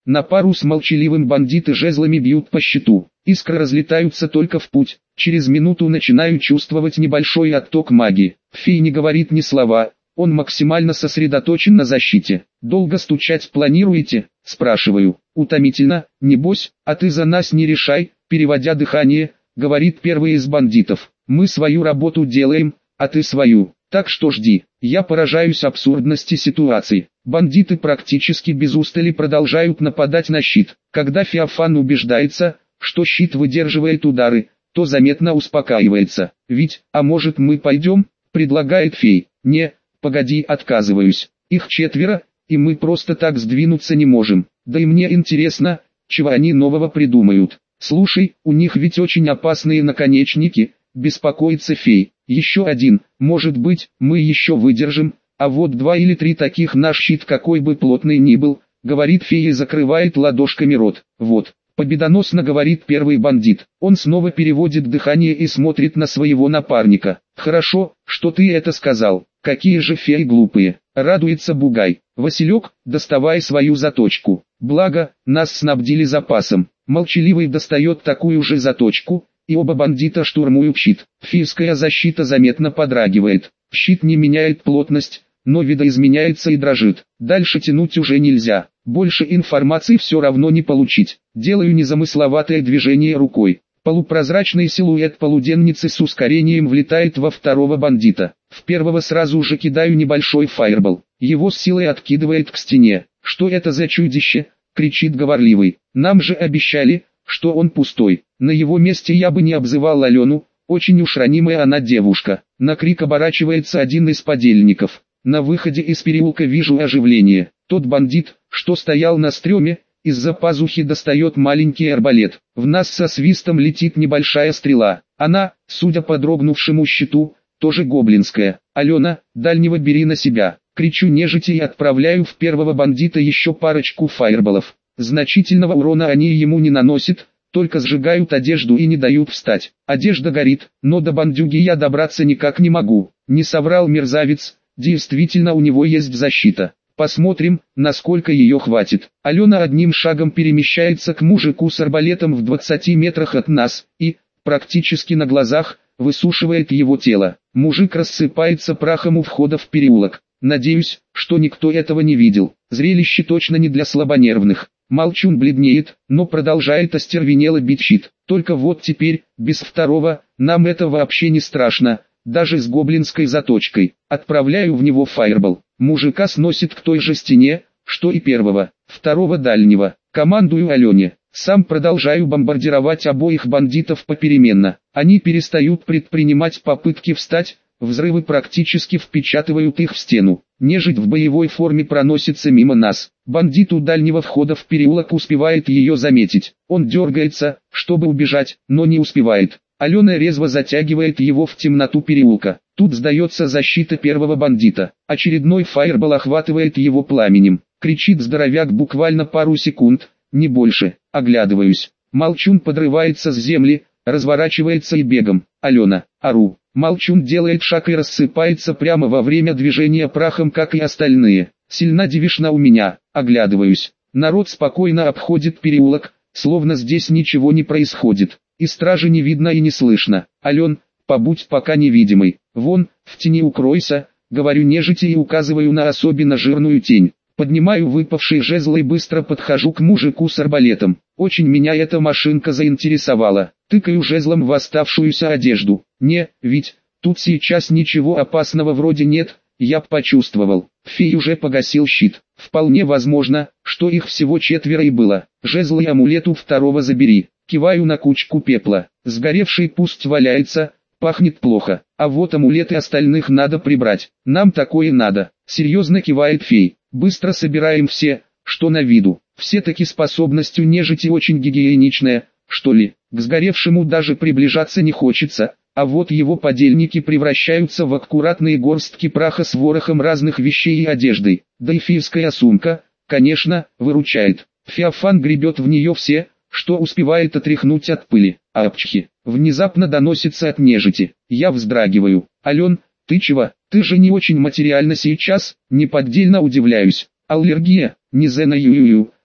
На пару с молчаливым бандиты жезлами бьют по щиту. Искры разлетаются только в путь. Через минуту начинаю чувствовать небольшой отток магии. Фей не говорит ни слова. Он максимально сосредоточен на защите. «Долго стучать планируете?» – спрашиваю. «Утомительно, небось, а ты за нас не решай», – переводя дыхание, говорит первый из бандитов. «Мы свою работу делаем, а ты свою. Так что жди». Я поражаюсь абсурдности ситуации. Бандиты практически без устали продолжают нападать на щит. Когда Феофан убеждается, что щит выдерживает удары, то заметно успокаивается. «Ведь, а может мы пойдем?» – предлагает фей. «Не, погоди», отказываюсь. «Их 4, и мы просто так сдвинуться не можем. Да и мне интересно, чего они нового придумают. Слушай, у них ведь очень опасные наконечники», беспокоится фей. «Еще один, может быть, мы еще выдержим, а вот 2 или 3 таких наш щит какой бы плотный ни был», говорит фея и закрывает ладошками рот. «Вот», победоносно говорит первый бандит. Он снова переводит дыхание и смотрит на своего напарника. «Хорошо, что ты это сказал. Какие же феи глупые», радуется Бугай. «Василек, доставай свою заточку. Благо, нас снабдили запасом». Молчаливый достает такую же заточку, и оба бандита штурмуют щит. Фейская защита заметно подрагивает. Щит не меняет плотность, но видоизменяется и дрожит. Дальше тянуть уже нельзя. Больше информации все равно не получить. Делаю незамысловатое движение рукой. Полупрозрачный силуэт полуденницы с ускорением влетает во второго бандита. В первого сразу же кидаю небольшой фаербол. Его с силой откидывает к стене. «Что это за чудище?» — кричит говорливый. «Нам же обещали, что он пустой. На его месте я бы не обзывал Алену, очень уж ранимая она девушка». На крик оборачивается один из подельников. На выходе из переулка вижу оживление. Тот бандит, что стоял на стреме, из-за пазухи достает маленький арбалет. В нас со свистом летит небольшая стрела. Она, судя по дрогнувшему щиту, тоже гоблинская. «Алена, дальнего бери на себя!» Кричу нежити и отправляю в первого бандита еще парочку фаерболов. Значительного урона они ему не наносят, только сжигают одежду и не дают встать. Одежда горит, но до бандюги я добраться никак не могу. Не соврал мерзавец, действительно у него есть защита. Посмотрим, насколько ее хватит. Алена одним шагом перемещается к мужику с арбалетом в 20 метрах от нас и, практически на глазах, высушивает его тело. Мужик рассыпается прахом у входа в переулок. Надеюсь, что никто этого не видел. Зрелище точно не для слабонервных. Молчун бледнеет, но продолжает остервенело бить щит. Только вот теперь, без второго, нам это вообще не страшно, даже с гоблинской заточкой. Отправляю в него фаербол. Мужика сносит к той же стене, что и первого, второго дальнего. Командую Алене. Сам продолжаю бомбардировать обоих бандитов попеременно. Они перестают предпринимать попытки встать, взрывы практически впечатывают их в стену. Нежить в боевой форме проносится мимо нас. Бандит у дальнего входа в переулок успевает ее заметить. Он дергается, чтобы убежать, но не успевает. Алена резво затягивает его в темноту переулка. Тут сдается защита первого бандита. Очередной фаербол охватывает его пламенем. Кричит здоровяк буквально пару секунд, не больше. Оглядываюсь. Молчун подрывается с земли, разворачивается и бегом. «Алена!» ору. Молчун делает шаг и рассыпается прямо во время движения прахом, как и остальные. Сильна девишна у меня. Оглядываюсь. Народ спокойно обходит переулок, словно здесь ничего не происходит. И стражи не видно и не слышно. «Ален, побудь пока невидимой. Вон, в тени укройся», говорю нежити и указываю на особенно жирную тень. Поднимаю выпавший жезл и быстро подхожу к мужику с арбалетом. Очень меня эта машинка заинтересовала. Тыкаю жезлом в оставшуюся одежду. Не, ведь тут сейчас ничего опасного вроде нет, я почувствовал. Фей уже погасил щит. Вполне возможно, что их всего 4 и было. Жезл и амулет у второго забери. Киваю на кучку пепла. Сгоревший пусть валяется, пахнет плохо. А вот амулеты остальных надо прибрать. Нам такое надо. Серьезно кивает фей. Быстро собираем все, что на виду. Все-таки способность у нежити очень гигиеничная, что ли. К сгоревшему даже приближаться не хочется, а вот его подельники превращаются в аккуратные горстки праха с ворохом разных вещей и одеждой. Да и фейская сумка, конечно, выручает. Феофан гребет в нее все, что успевает отряхнуть от пыли. Апчхи. Внезапно доносится от нежити. Я вздрагиваю. «Ален, ты чего? Ты же не очень материально сейчас?» Неподдельно удивляюсь. «Аллергия, не знаю,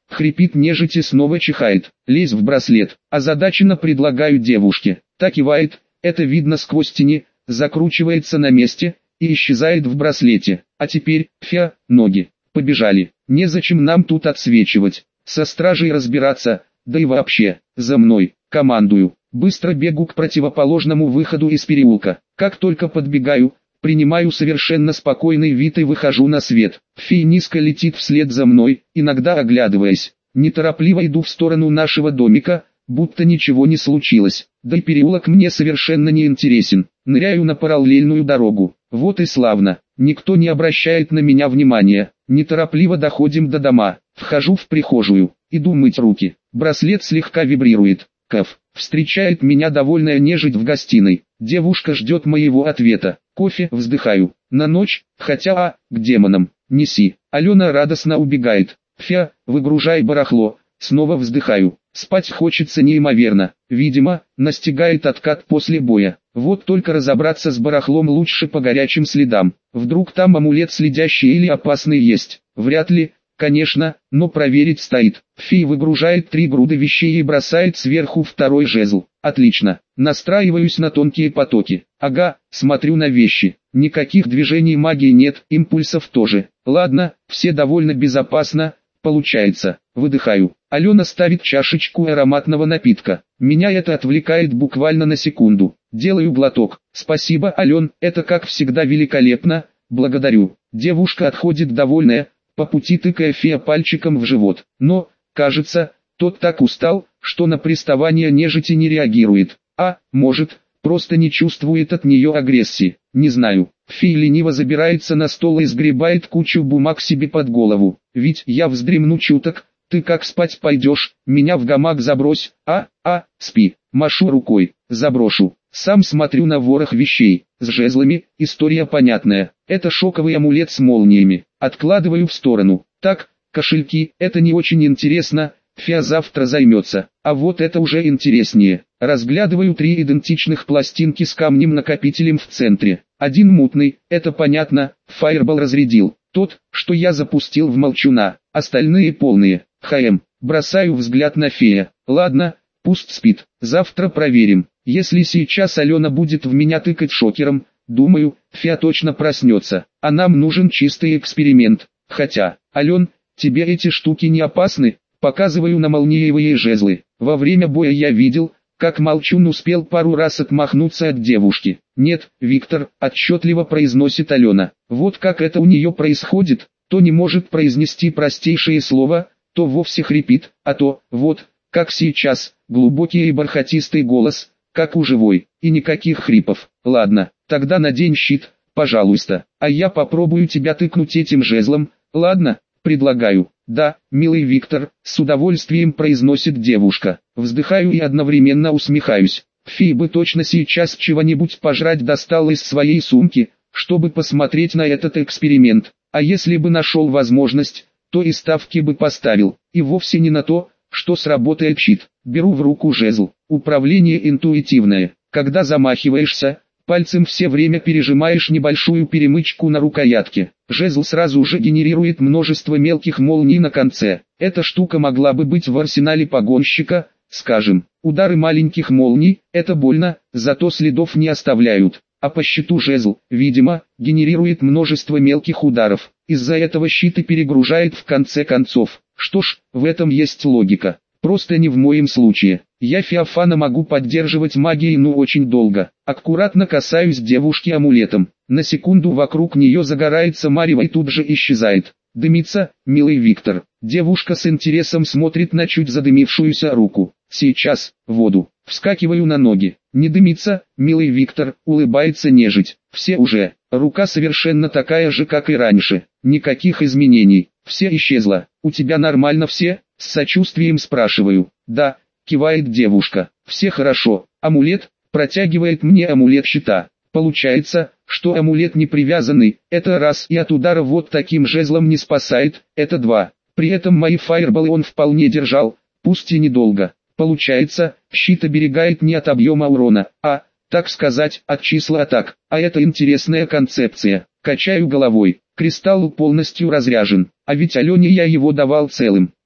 Хрипит нежить и снова чихает. Лезь в браслет. Озадаченно предлагаю девушке. Та кивает, это видно сквозь тени, закручивается на месте и исчезает в браслете. А теперь, ноги. Побежали. Незачем нам тут отсвечивать. Со стражей разбираться, да и вообще, за мной. Командую. Быстро бегу к противоположному выходу из переулка. Как только подбегаю, принимаю совершенно спокойный вид и выхожу на свет. Фи низко летит вслед за мной, иногда оглядываясь. Неторопливо иду в сторону нашего домика, будто ничего не случилось. Да и переулок мне совершенно не интересен. Ныряю на параллельную дорогу. Вот и славно. Никто не обращает на меня внимания. Неторопливо доходим до дома. Вхожу в прихожую. Иду мыть руки. Браслет слегка вибрирует. Кэф. Встречает меня довольная нежить в гостиной. Девушка ждет моего ответа. Кофе, вздыхаю. На ночь, хотя к демонам. Неси. Алена радостно убегает. Выгружай барахло. Снова вздыхаю. Спать хочется неимоверно. Видимо, настигает откат после боя. Вот только разобраться с барахлом лучше по горячим следам. Вдруг там амулет следящий или опасный есть. Вряд ли, конечно, но проверить стоит. Фи выгружает 3 груды вещей и бросает сверху второй жезл. Отлично. Настраиваюсь на тонкие потоки. Ага, смотрю на вещи. Никаких движений магии нет, импульсов тоже. Ладно, все довольно безопасно. Получается. Выдыхаю. Алена ставит чашечку ароматного напитка. Меня это отвлекает буквально на секунду. Делаю глоток. Спасибо, Ален, это как всегда великолепно. Благодарю. Девушка отходит довольная, по пути тыкая Фея пальчиком в живот. Но, кажется, тот так устал, что на приставание нежити не реагирует. А, может, просто не чувствует от нее агрессии. Не знаю. Фи лениво забирается на стол и сгребает кучу бумаг себе под голову. Ведь я вздремну чуток. Ты как спать пойдешь, меня в гамак забрось, спи. Машу рукой, заброшу. Сам смотрю на ворох вещей, с жезлами, история понятная. Это шоковый амулет с молниями. Откладываю в сторону. Так, кошельки, это не очень интересно, Фиа завтра займется. А вот это уже интереснее. Разглядываю 3 идентичных пластинки с камнем-накопителем в центре. Один мутный, это понятно, фаербол разрядил. Тот, что я запустил в молчуна, остальные полные. Бросаю взгляд на Фея. Ладно, пусть спит, завтра проверим. Если сейчас Алена будет в меня тыкать шокером, думаю, Фея точно проснется. А нам нужен чистый эксперимент. Хотя, Ален, тебе эти штуки не опасны? Показываю на молниевые жезлы. Во время боя я видел, как молчун успел пару раз отмахнуться от девушки. Нет, Виктор, отчетливо произносит Алена. Вот как это у нее происходит, то не может произнести простейшее слово, то вовсе хрипит, а то, вот, как сейчас, глубокий и бархатистый голос, как у живой, и никаких хрипов. Ладно, тогда надень щит, пожалуйста, а я попробую тебя тыкнуть этим жезлом, ладно, предлагаю. Да, милый Виктор, с удовольствием произносит девушка. Вздыхаю и одновременно усмехаюсь. Фи бы точно сейчас чего-нибудь пожрать достал из своей сумки, чтобы посмотреть на этот эксперимент. А если бы нашел возможность, то и ставки бы поставил. И вовсе не на то, что сработает щит. Беру в руку жезл. Управление интуитивное. Когда замахиваешься, пальцем все время пережимаешь небольшую перемычку на рукоятке. Жезл сразу же генерирует множество мелких молний на конце. Эта штука могла бы быть в арсенале погонщика, скажем. Удары маленьких молний, это больно, зато следов не оставляют. А по щиту жезл, видимо, генерирует множество мелких ударов. Из-за этого щит и перегружает в конце концов. Что ж, в этом есть логика. Просто не в моем случае. Я Феофана могу поддерживать магией очень долго. Аккуратно касаюсь девушки амулетом. На секунду вокруг нее загорается марево и тут же исчезает. Дымится, милый Виктор. Девушка с интересом смотрит на чуть задымившуюся руку. Сейчас, воду. Вскакиваю на ноги. Не дымится, милый Виктор, улыбается нежить. Все уже. Рука совершенно такая же, как и раньше. Никаких изменений. Все исчезло. У тебя нормально все? С сочувствием спрашиваю. Да, кивает девушка. Все хорошо. Амулет, протягивает мне амулет щита. Получается, что амулет не привязанный, это раз, и от удара вот таким жезлом не спасает, это два. При этом мои фаерболы он вполне держал, пусть и недолго. Получается, щит оберегает не от объема урона, а, так сказать, от числа атак. А это интересная концепция. Качаю головой. Кристалл полностью разряжен, а ведь Алене я его давал целым.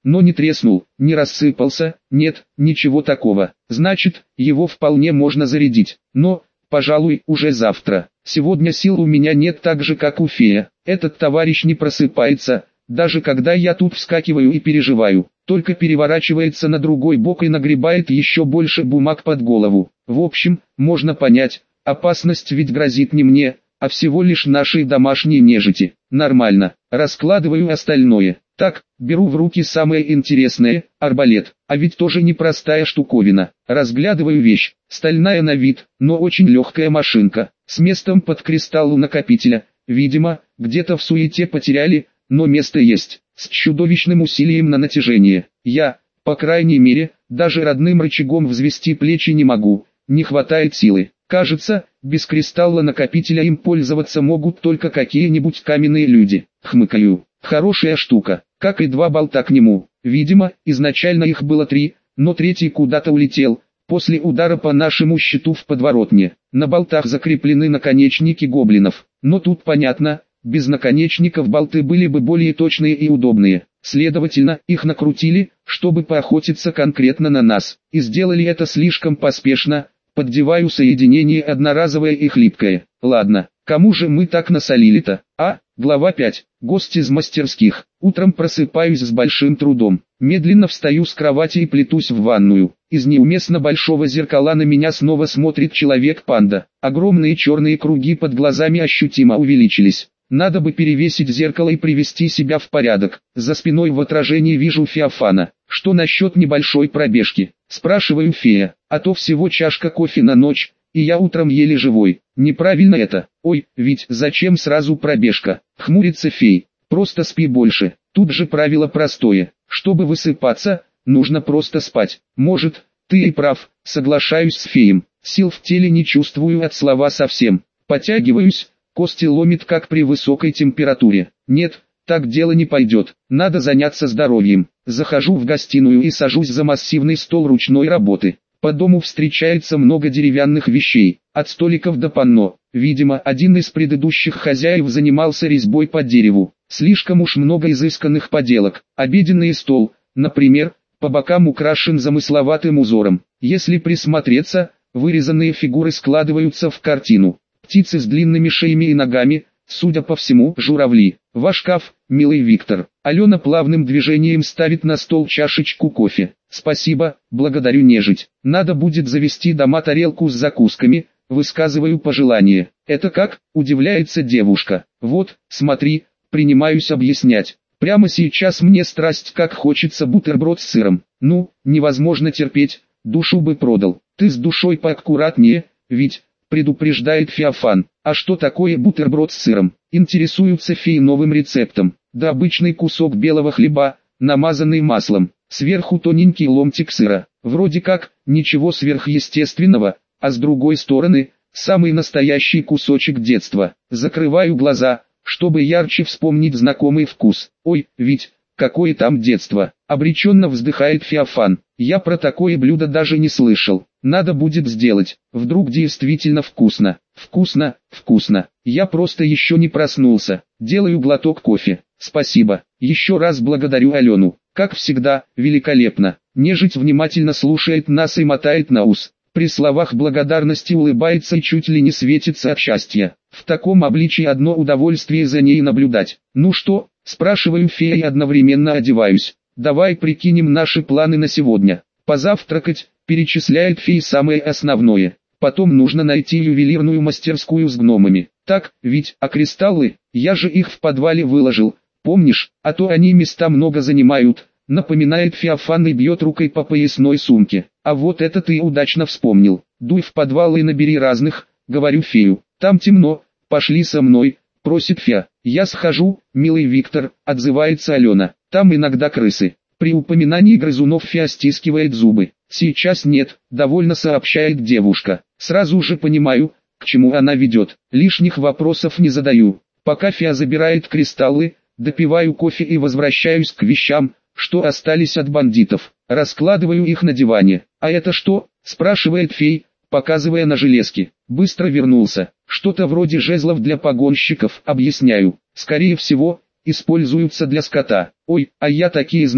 но не треснул, не рассыпался, нет, ничего такого. Значит, его вполне можно зарядить, но, пожалуй, уже завтра. Сегодня сил у меня нет так же, как у фея. Этот товарищ не просыпается, даже когда я тут вскакиваю и переживаю. Только переворачивается на другой бок и нагребает еще больше бумаг под голову. В общем, можно понять, опасность ведь грозит не мне, а всего лишь нашей домашней нежити. Нормально, раскладываю остальное. Так, беру в руки самое интересное, арбалет, а ведь тоже непростая штуковина. Разглядываю вещь, стальная на вид, но очень легкая машинка, с местом под кристалл накопителя. Видимо, где-то в суете потеряли, но место есть, с чудовищным усилием на натяжение. Я, по крайней мере, даже родным рычагом взвести плечи не могу, не хватает силы. Кажется, без кристалла накопителя им пользоваться могут только какие-нибудь каменные люди. Хмыкаю. Хорошая штука, как и 2 болта к нему. Видимо, изначально их было 3, но третий куда-то улетел, после удара по нашему щиту в подворотне. На болтах закреплены наконечники гоблинов, но тут понятно, без наконечников болты были бы более точные и удобные. Следовательно, их накрутили, чтобы поохотиться конкретно на нас, и сделали это слишком поспешно. Поддеваю соединение одноразовое и хлипкое. Ладно, кому же мы так насолили-то? Глава 5. Гость из мастерских. Утром просыпаюсь с большим трудом. Медленно встаю с кровати и плетусь в ванную. Из неуместно большого зеркала на меня снова смотрит человек-панда. Огромные черные круги под глазами ощутимо увеличились. Надо бы перевесить зеркало и привести себя в порядок. За спиной в отражении вижу Феофана. Что насчет небольшой пробежки? Спрашиваю фея. А то всего чашка кофе на ночь, и я утром еле живой. Неправильно это. Ой, ведь зачем сразу пробежка? Хмурится фей. Просто спи больше. Тут же правило простое. Чтобы высыпаться, нужно просто спать. Может, ты и прав. Соглашаюсь с феем. Сил в теле не чувствую от слова совсем. Потягиваюсь. Кости ломит как при высокой температуре. Нет, так дело не пойдет. Надо заняться здоровьем. Захожу в гостиную и сажусь за массивный стол ручной работы. По дому встречается много деревянных вещей, от столиков до панно. Видимо, один из предыдущих хозяев занимался резьбой по дереву. Слишком уж много изысканных поделок. Обеденный стол, например, по бокам украшен замысловатым узором. Если присмотреться, вырезанные фигуры складываются в картину. Птицы с длинными шеями и ногами, судя по всему, журавли. Ваш шкаф, милый Виктор. Алена плавным движением ставит на стол чашечку кофе. Спасибо, благодарю нежить. Надо будет завести дома тарелку с закусками, высказываю пожелание. Это как? Удивляется девушка. Вот, смотри, принимаюсь объяснять. Прямо сейчас мне страсть как хочется бутерброд с сыром. Ну, невозможно терпеть, душу бы продал. Ты с душой поаккуратнее, ведь... предупреждает Феофан. А что такое бутерброд с сыром? Интересуются феи новым рецептом. Да обычный кусок белого хлеба, намазанный маслом. Сверху тоненький ломтик сыра. Вроде как, ничего сверхъестественного, а с другой стороны, самый настоящий кусочек детства. Закрываю глаза, чтобы ярче вспомнить знакомый вкус. Ой, ведь, какое там детство. Обреченно вздыхает Феофан. Я про такое блюдо даже не слышал. Надо будет сделать. Вдруг действительно вкусно. Вкусно, вкусно. Я просто еще не проснулся. Делаю глоток кофе. Спасибо. Еще раз благодарю Алену. Как всегда, великолепно. Нежить внимательно слушает нас и мотает на ус. При словах благодарности улыбается и чуть ли не светится от счастья. В таком обличии одно удовольствие за ней наблюдать. Ну что, спрашиваю фея и одновременно одеваюсь. Давай прикинем наши планы на сегодня. Позавтракать, перечисляет фей самое основное. Потом нужно найти ювелирную мастерскую с гномами. Так, ведь, а кристаллы, я же их в подвале выложил, помнишь, а то они места много занимают, напоминает Феофан и бьет рукой по поясной сумке. А вот это ты удачно вспомнил. Дуй в подвал и набери разных, говорю фею. Там темно, пошли со мной, просит Фея. Я схожу, милый Виктор, отзывается Алена. Там иногда крысы. При упоминании грызунов Фея стискивает зубы. Сейчас нет, довольно сообщает девушка. Сразу же понимаю, к чему она ведет. Лишних вопросов не задаю. Пока Фея забирает кристаллы, допиваю кофе и возвращаюсь к вещам, что остались от бандитов. Раскладываю их на диване. А это что? Спрашивает Фей, показывая на железки. Быстро вернулся. Что-то вроде жезлов для погонщиков, объясняю. Скорее всего, используются для скота. Ой, а я такие знаю,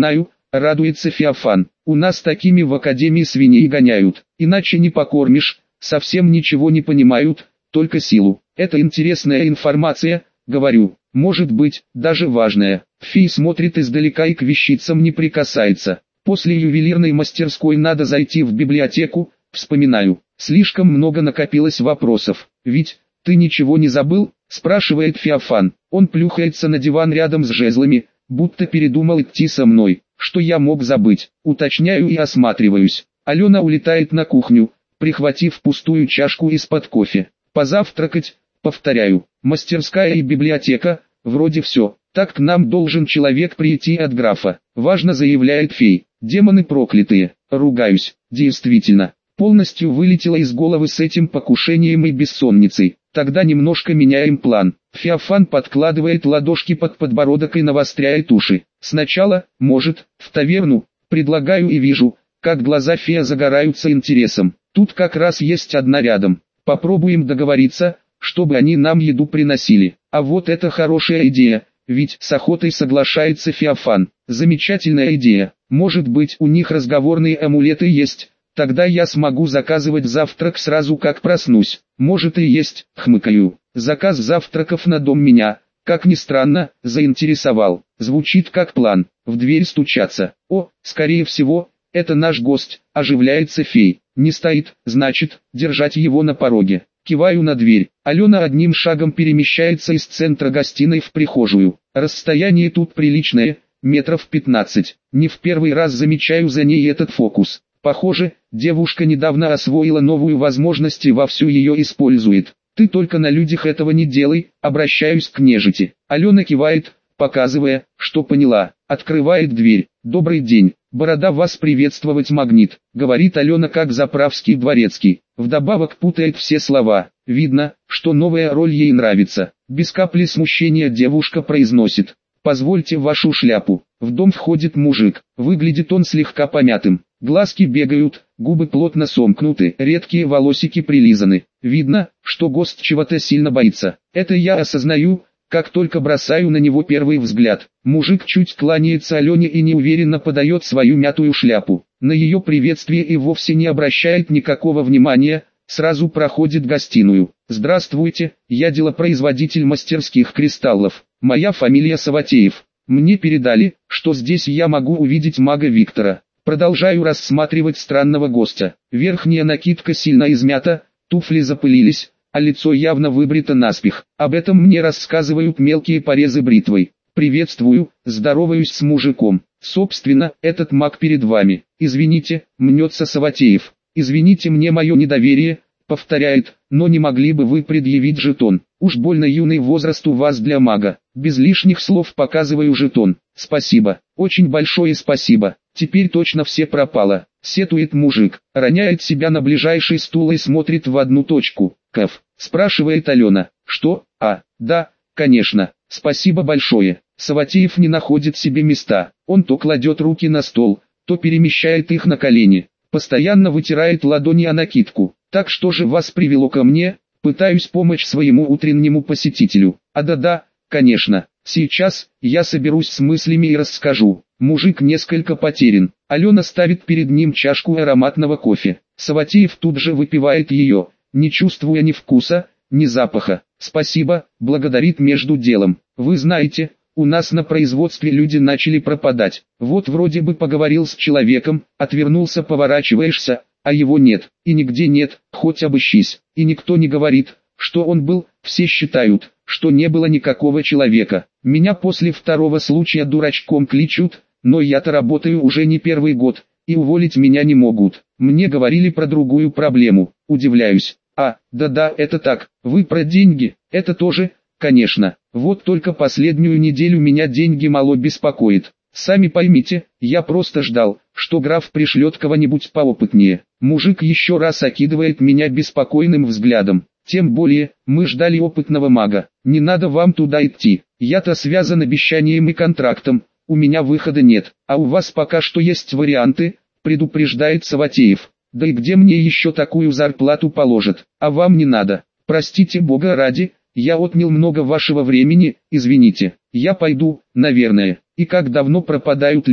радуется Феофан. У нас такими в академии свиней гоняют, иначе не покормишь, совсем ничего не понимают, только силу. Это интересная информация, говорю, может быть, даже важная. Фи смотрит издалека и к вещицам не прикасается. После ювелирной мастерской надо зайти в библиотеку, вспоминаю. Слишком много накопилось вопросов. Ведь, ты ничего не забыл? Спрашивает Феофан. Он плюхается на диван рядом с жезлами, будто передумал идти со мной. Что я мог забыть? Уточняю и осматриваюсь. Алена улетает на кухню, прихватив пустую чашку из-под кофе. Позавтракать, повторяю. Мастерская и библиотека, вроде все. Так к нам должен человек прийти от графа. Важно, заявляет фей. Демоны проклятые. Ругаюсь. Действительно, полностью вылетело из головы с этим покушением и бессонницей. Тогда немножко меняем план. Феофан подкладывает ладошки под подбородок и навостряет уши. Сначала, может, в таверну, предлагаю и вижу, как глаза фея загораются интересом. Тут как раз есть одна рядом. Попробуем договориться, чтобы они нам еду приносили. А вот это хорошая идея, ведь с охотой соглашается Феофан. Замечательная идея. Может быть, у них разговорные амулеты есть. Тогда я смогу заказывать завтрак сразу как проснусь. Может и есть, хмыкаю. Заказ завтраков на дом меня, как ни странно, заинтересовал. Звучит как план. В дверь стучатся. О, скорее всего, это наш гость, оживляется фей. Не стоит, значит, держать его на пороге. Киваю на дверь. Алена одним шагом перемещается из центра гостиной в прихожую. Расстояние тут приличное, метров 15. Не в первый раз замечаю за ней этот фокус. Похоже, девушка недавно освоила новую возможность и вовсю ее использует. Ты только на людях этого не делай, обращаюсь к нежити. Алена кивает, показывая, что поняла. Открывает дверь. Добрый день, борода вас приветствовать магнит, говорит Алена как заправский дворецкий. Вдобавок путает все слова. Видно, что новая роль ей нравится. Без капли смущения девушка произносит. Позвольте вашу шляпу. В дом входит мужик. Выглядит он слегка помятым. Глазки бегают, губы плотно сомкнуты, редкие волосики прилизаны. Видно, что гость чего-то сильно боится. Это я осознаю, как только бросаю на него первый взгляд. Мужик чуть кланяется Алене и неуверенно подает свою мятую шляпу. На ее приветствие и вовсе не обращает никакого внимания, сразу проходит гостиную. Здравствуйте, я делопроизводитель мастерских кристаллов. Моя фамилия Саватеев. Мне передали, что здесь я могу увидеть мага Виктора. Продолжаю рассматривать странного гостя. Верхняя накидка сильно измята, туфли запылились, а лицо явно выбрито наспех. Об этом мне рассказывают мелкие порезы бритвой. Приветствую, здороваюсь с мужиком. Собственно, этот маг перед вами. Извините, мнется Саватеев. Извините мне мое недоверие, повторяет, но не могли бы вы предъявить жетон? Уж больно юный возраст у вас для мага. Без лишних слов показываю жетон. Спасибо, очень большое спасибо. Теперь точно все пропало. Сетует мужик, роняет себя на ближайший стул и смотрит в одну точку. Кэф, спрашивает Алена. Что? А, да, конечно. Спасибо большое. Саватеев не находит себе места. Он то кладет руки на стол, то перемещает их на колени. Постоянно вытирает ладони о накидку. Так что же вас привело ко мне? Пытаюсь помочь своему утреннему посетителю. А да-да, конечно. Сейчас, я соберусь с мыслями и расскажу. Мужик несколько потерян. Алена ставит перед ним чашку ароматного кофе. Саватеев тут же выпивает ее, не чувствуя ни вкуса, ни запаха. Спасибо, благодарит между делом. Вы знаете, у нас на производстве люди начали пропадать. Вот вроде бы поговорил с человеком, отвернулся, поворачиваешься, а его нет, и нигде нет, хоть обыщись. И никто не говорит, что он был, все считают, что не было никакого человека. Меня после второго случая дурачком кличут, но я-то работаю уже не первый год, и уволить меня не могут. Мне говорили про другую проблему, удивляюсь. А, да-да, это так, вы про деньги, это тоже, конечно. Вот только последнюю неделю меня деньги мало беспокоит. Сами поймите, я просто ждал, что граф пришлет кого-нибудь поопытнее. Мужик еще раз окидывает меня беспокойным взглядом. Тем более, мы ждали опытного мага. Не надо вам туда идти. Я-то связан обещанием и контрактом. У меня выхода нет. А у вас пока что есть варианты, предупреждает Саватеев. Да и где мне еще такую зарплату положат? А вам не надо. Простите бога ради, я отнял много вашего времени, извините. Я пойду, наверное. И как давно пропадают люди?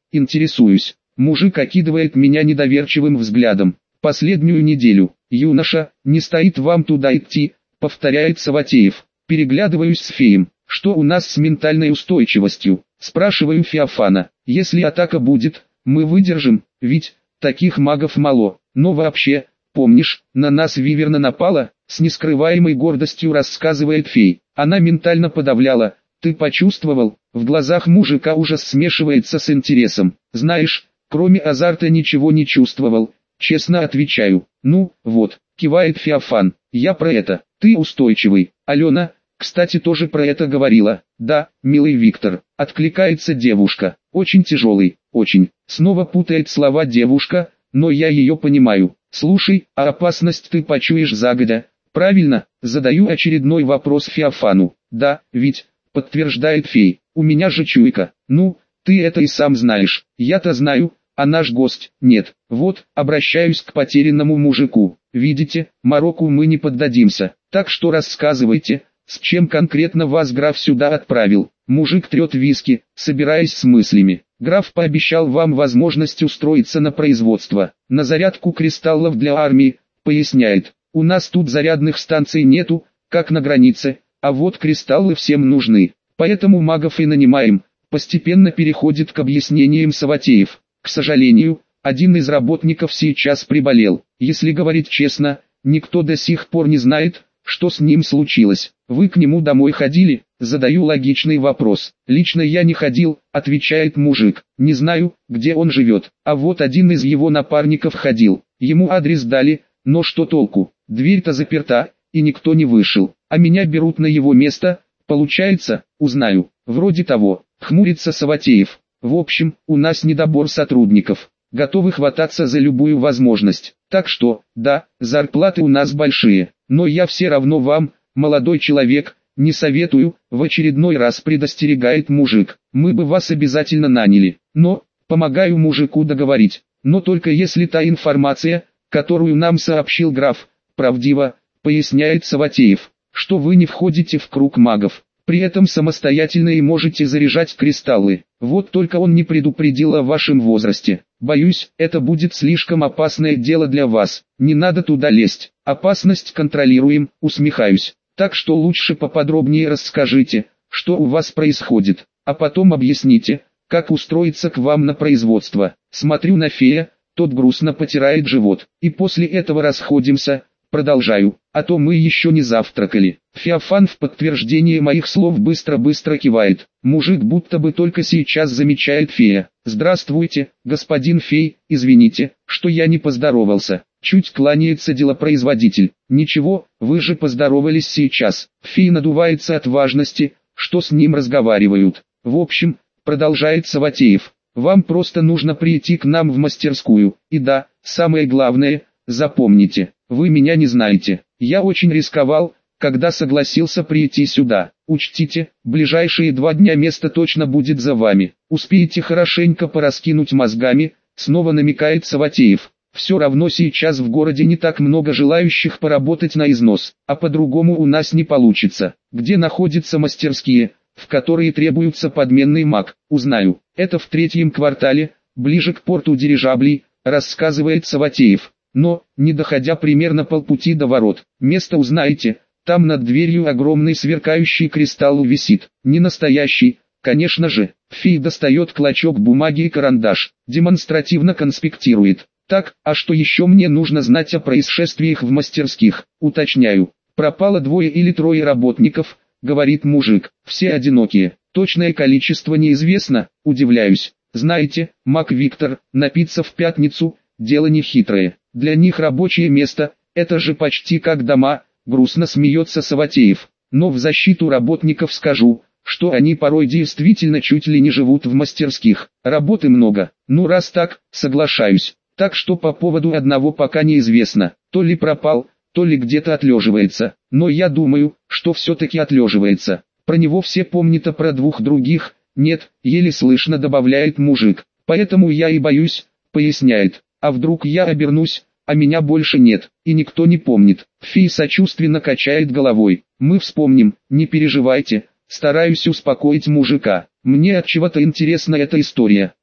интересуюсь. Мужик окидывает меня недоверчивым взглядом. Последнюю неделю, юноша, не стоит вам туда идти, повторяет Саватеев. Переглядываюсь с Феем. Что у нас с ментальной устойчивостью? Спрашиваю Феофана. Если атака будет, мы выдержим, ведь таких магов мало. Но вообще, помнишь, на нас Виверна напала? С нескрываемой гордостью рассказывает Фей. Она ментально подавляла. Ты почувствовал? В глазах мужика ужас смешивается с интересом. Знаешь, кроме азарта ничего не чувствовал. Честно отвечаю. Ну, вот, кивает Феофан. Я про это. Ты устойчивый. Алена, кстати, тоже про это говорила. Да, милый Виктор. Откликается девушка. Очень тяжелый, очень. Снова путает слова девушка, но я ее понимаю. Слушай, а опасность ты почуешь загодя? Правильно, задаю очередной вопрос Феофану. Да, ведь, подтверждает Фей, у меня же чуйка. Ну, ты это и сам знаешь. Я-то знаю, а наш гость нет. Вот, обращаюсь к потерянному мужику. Видите, Марокку мы не поддадимся. Так что рассказывайте, с чем конкретно вас граф сюда отправил. Мужик трет виски, собираясь с мыслями. Граф пообещал вам возможность устроиться на производство, на зарядку кристаллов для армии, поясняет. У нас тут зарядных станций нету, как на границе, а вот кристаллы всем нужны. Поэтому магов и нанимаем. Постепенно переходит к объяснениям Саватеев. К сожалению, один из работников сейчас приболел. Если говорить честно, никто до сих пор не знает, что с ним случилось. Вы к нему домой ходили? Задаю логичный вопрос. Лично я не ходил, отвечает мужик. Не знаю, где он живет. А вот один из его напарников ходил. Ему адрес дали, но что толку? Дверь-то заперта, и никто не вышел. А меня берут на его место, получается, узнаю. Вроде того, хмурится Саватеев. В общем, у нас недобор сотрудников, готовы хвататься за любую возможность. Так что, да, зарплаты у нас большие, но я все равно вам, молодой человек, не советую, в очередной раз предостерегает мужик. Мы бы вас обязательно наняли, но, помогаю мужику договорить. Но только если та информация, которую нам сообщил граф, правдива, поясняет Саватеев, что вы не входите в круг магов. При этом самостоятельно и можете заряжать кристаллы. Вот только он не предупредил о вашем возрасте. Боюсь, это будет слишком опасное дело для вас. Не надо туда лезть. Опасность контролируем, усмехаюсь. Так что лучше поподробнее расскажите, что у вас происходит. А потом объясните, как устроиться к вам на производство. Смотрю на Фея, тот грустно потирает живот. И после этого расходимся. Продолжаю, а то мы еще не завтракали. Феофан в подтверждение моих слов быстро-быстро кивает. Мужик будто бы только сейчас замечает Фея. Здравствуйте, господин Фей, извините, что я не поздоровался. Чуть кланяется делопроизводитель. Ничего, вы же поздоровались сейчас. Фей надувается от важности, что с ним разговаривают. В общем, продолжает Саватеев, вам просто нужно прийти к нам в мастерскую. И да, самое главное, запомните. Вы меня не знаете. Я очень рисковал, когда согласился прийти сюда. Учтите, ближайшие 2 дня место точно будет за вами. Успеете хорошенько пораскинуть мозгами, снова намекает Саватеев. Все равно сейчас в городе не так много желающих поработать на износ, а по-другому у нас не получится. Где находятся мастерские, в которые требуется подменный маг, узнаю. Это в 3-м квартале, ближе к порту дирижаблей, рассказывает Саватеев. Но, не доходя примерно полпути до ворот, место узнаете, там над дверью огромный сверкающий кристалл висит. Не настоящий, конечно же. Фей достает клочок бумаги и карандаш, демонстративно конспектирует. Так, а что еще мне нужно знать о происшествиях в мастерских? Уточняю. Пропало 2 или 3 работников, говорит мужик. Все одинокие. Точное количество неизвестно, удивляюсь. Знаете, маг Виктор, напиться в пятницу – дело нехитрое. Для них рабочее место, это же почти как дома, грустно смеется Саватеев. Но в защиту работников скажу, что они порой действительно чуть ли не живут в мастерских. Работы много, ну раз так, соглашаюсь. Так что по поводу одного пока неизвестно, то ли пропал, то ли где-то отлеживается. Но я думаю, что все-таки отлеживается. Про него все помнят, а про 2 других, нет, еле слышно добавляет мужик. Поэтому я и боюсь, поясняет. А вдруг я обернусь, а меня больше нет, и никто не помнит. Фей сочувственно качает головой. Мы вспомним, не переживайте, стараюсь успокоить мужика. Мне от чего-то интересна эта история.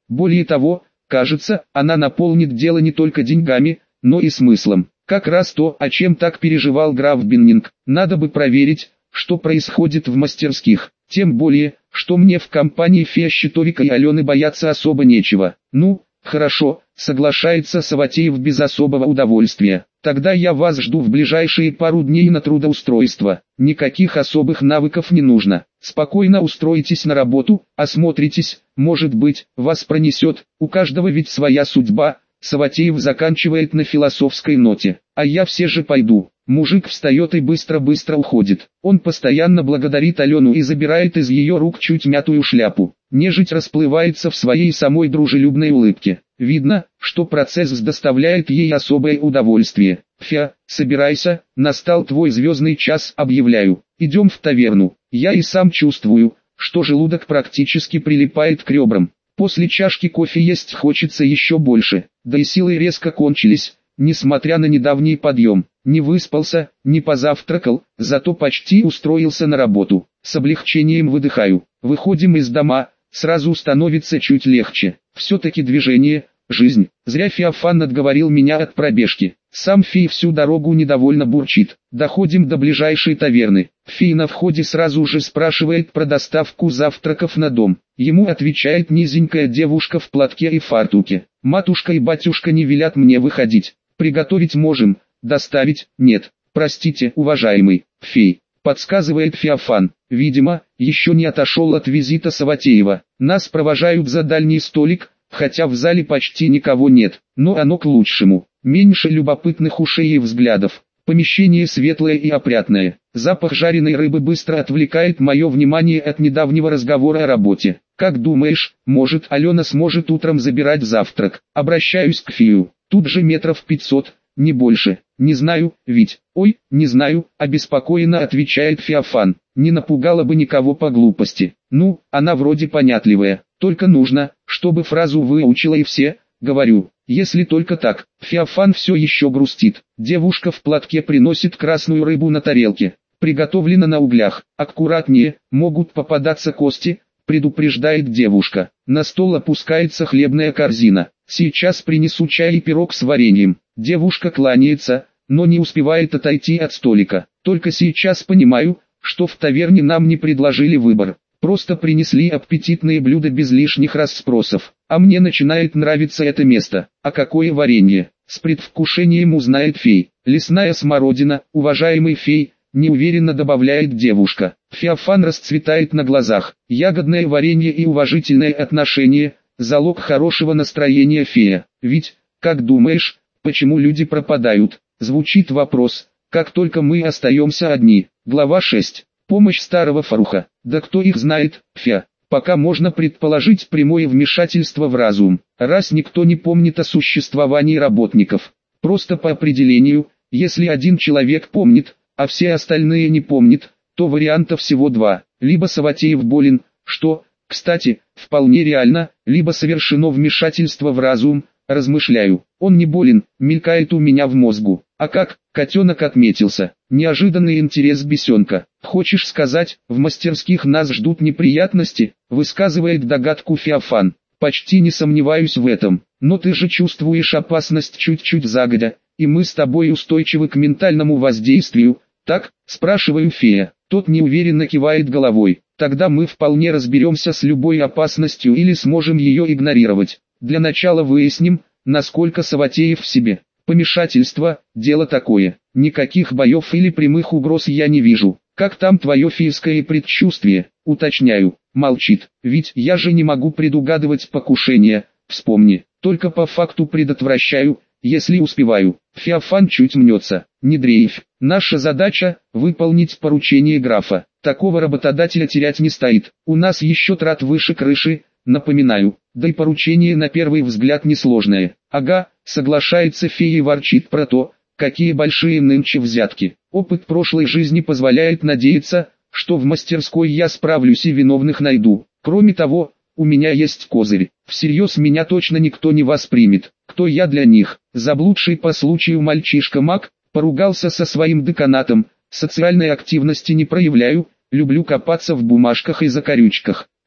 Более того, кажется, она наполнит дело не только деньгами, но и смыслом. Как раз то, о чем так переживал граф Беннинг. Надо бы проверить, что происходит в мастерских. Тем более, что мне в компании Фея Щитовика и Алены бояться особо нечего. Ну, хорошо, соглашается Саватеев без особого удовольствия. Тогда я вас жду в ближайшие пару дней на трудоустройство. Никаких особых навыков не нужно. Спокойно устроитесь на работу, осмотритесь, может быть, вас пронесет. У каждого ведь своя судьба. Саватеев заканчивает на философской ноте. А я все же пойду. Мужик встает и быстро-быстро уходит. Он постоянно благодарит Алену и забирает из ее рук чуть мятую шляпу. Нежить расплывается в своей самой дружелюбной улыбке. Видно, что процесс доставляет ей особое удовольствие. «Фя, собирайся, настал твой звездный час, объявляю. Идем в таверну». Я и сам чувствую, что желудок практически прилипает к ребрам. После чашки кофе есть хочется еще больше, да и силы резко кончились, несмотря на недавний подъем. Не выспался, не позавтракал, зато почти устроился на работу. С облегчением выдыхаю. Выходим из дома, сразу становится чуть легче. Все-таки движение, жизнь. Зря Феофан отговорил меня от пробежки. Сам Фей всю дорогу недовольно бурчит. Доходим до ближайшей таверны. Фей на входе сразу же спрашивает про доставку завтраков на дом. Ему отвечает низенькая девушка в платке и фартуке. Матушка и батюшка не велят мне выходить. Приготовить можем, доставить нет. Простите, уважаемый Фей, подсказывает Феофан. Видимо, еще не отошел от визита Саватеева. Нас провожают за дальний столик, хотя в зале почти никого нет. Но оно к лучшему. Меньше любопытных ушей и взглядов. Помещение светлое и опрятное. Запах жареной рыбы быстро отвлекает мое внимание от недавнего разговора о работе. Как думаешь, может Алена сможет утром забирать завтрак? Обращаюсь к Фею. Тут же метров 500, не больше. Не знаю, ведь. Ой, не знаю, обеспокоенно отвечает Феофан. Не напугала бы никого по глупости. Ну, она вроде понятливая. Только нужно, чтобы фразу выучила и все, говорю. Если только так. Феофан все еще грустит. Девушка в платке приносит красную рыбу на тарелке. Приготовлена на углях. Аккуратнее, могут попадаться кости, предупреждает девушка. На стол опускается хлебная корзина. Сейчас принесу чай и пирог с вареньем. Девушка кланяется, но не успевает отойти от столика. Только сейчас понимаю, что в таверне нам не предложили выбор. Просто принесли аппетитные блюда без лишних расспросов. А мне начинает нравиться это место. А какое варенье? С предвкушением узнает Фей. Лесная смородина, уважаемый Фей, неуверенно добавляет девушка. Феофан расцветает на глазах. Ягодное варенье и уважительное отношение – залог хорошего настроения Фея. Ведь, как думаешь, почему люди пропадают? Звучит вопрос, как только мы остаемся одни. Глава 6. Помощь старого Фаруха. Да кто их знает, Фя. Пока можно предположить прямое вмешательство в разум, раз никто не помнит о существовании работников. Просто по определению, если один человек помнит, а все остальные не помнят, то вариантов всего два. Либо Саватеев болен, что, кстати, вполне реально, либо совершено вмешательство в разум, размышляю. Он не болен, мелькает у меня в мозгу. А как, котенок отметился. Неожиданный интерес бесенка. Хочешь сказать, в мастерских нас ждут неприятности, высказывает догадку Феофан. Почти не сомневаюсь в этом. Но ты же чувствуешь опасность чуть-чуть загодя, и мы с тобой устойчивы к ментальному воздействию, так, спрашиваю Фея. Тот неуверенно кивает головой. Тогда мы вполне разберемся с любой опасностью или сможем ее игнорировать. Для начала выясним, насколько Саватеев в себе. Помешательство, дело такое. Никаких боев или прямых угроз я не вижу. Как там твое фейское предчувствие? Уточняю. Молчит. Ведь я же не могу предугадывать покушение. Вспомни. Только по факту предотвращаю, если успеваю. Феофан чуть мнется. Не дрейфь. Наша задача – выполнить поручение графа. Такого работодателя терять не стоит. У нас еще трат выше крыши, напоминаю. Да и поручение на первый взгляд несложное. Ага, соглашается Фея и ворчит про то, какие большие нынче взятки. Опыт прошлой жизни позволяет надеяться, что в мастерской я справлюсь и виновных найду. Кроме того, у меня есть козырь. Всерьез меня точно никто не воспримет. Кто я для них? Заблудший по случаю мальчишка-маг, поругался со своим деканатом, социальной активности не проявляю, люблю копаться в бумажках и закорючках.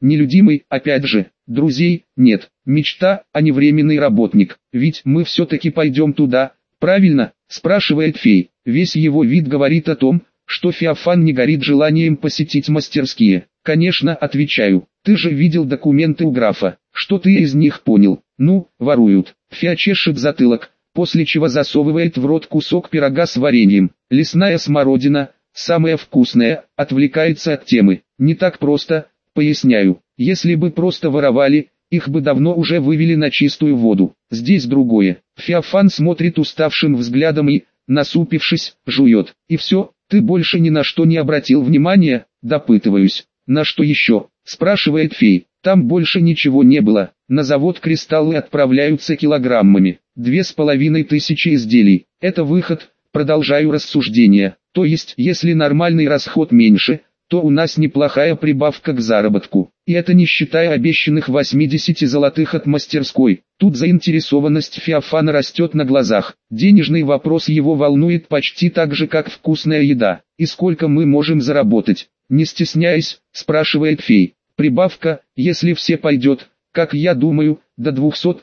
Нелюдимый, опять же, друзей, нет, мечта, а не временный работник. Ведь мы все-таки пойдем туда, правильно, спрашивает фей. Весь его вид говорит о том, что Феофан не горит желанием посетить мастерские. Конечно, отвечаю, ты же видел документы у графа, что ты из них понял? Ну, воруют. Феа чешет затылок, после чего засовывает в рот кусок пирога с вареньем. Лесная смородина, самая вкусная, отвлекается от темы. Не так просто, поясняю, если бы просто воровали, их бы давно уже вывели на чистую воду. Здесь другое. Феофан смотрит уставшим взглядом и, насупившись, жует. И все, ты больше ни на что не обратил внимания, допытываюсь. На что еще? Спрашивает фей. Там больше ничего не было. На завод кристаллы отправляются килограммами. 2500 изделий. Это выход, продолжаю рассуждение. То есть, если нормальный расход меньше, то у нас неплохая прибавка к заработку. И это не считая обещанных 80 золотых от мастерской. Тут заинтересованность Феофана растет на глазах. Денежный вопрос его волнует почти так же, как вкусная еда. И сколько мы можем заработать? Не стесняясь, спрашивает фей. Прибавка, если все пойдет, как я думаю, до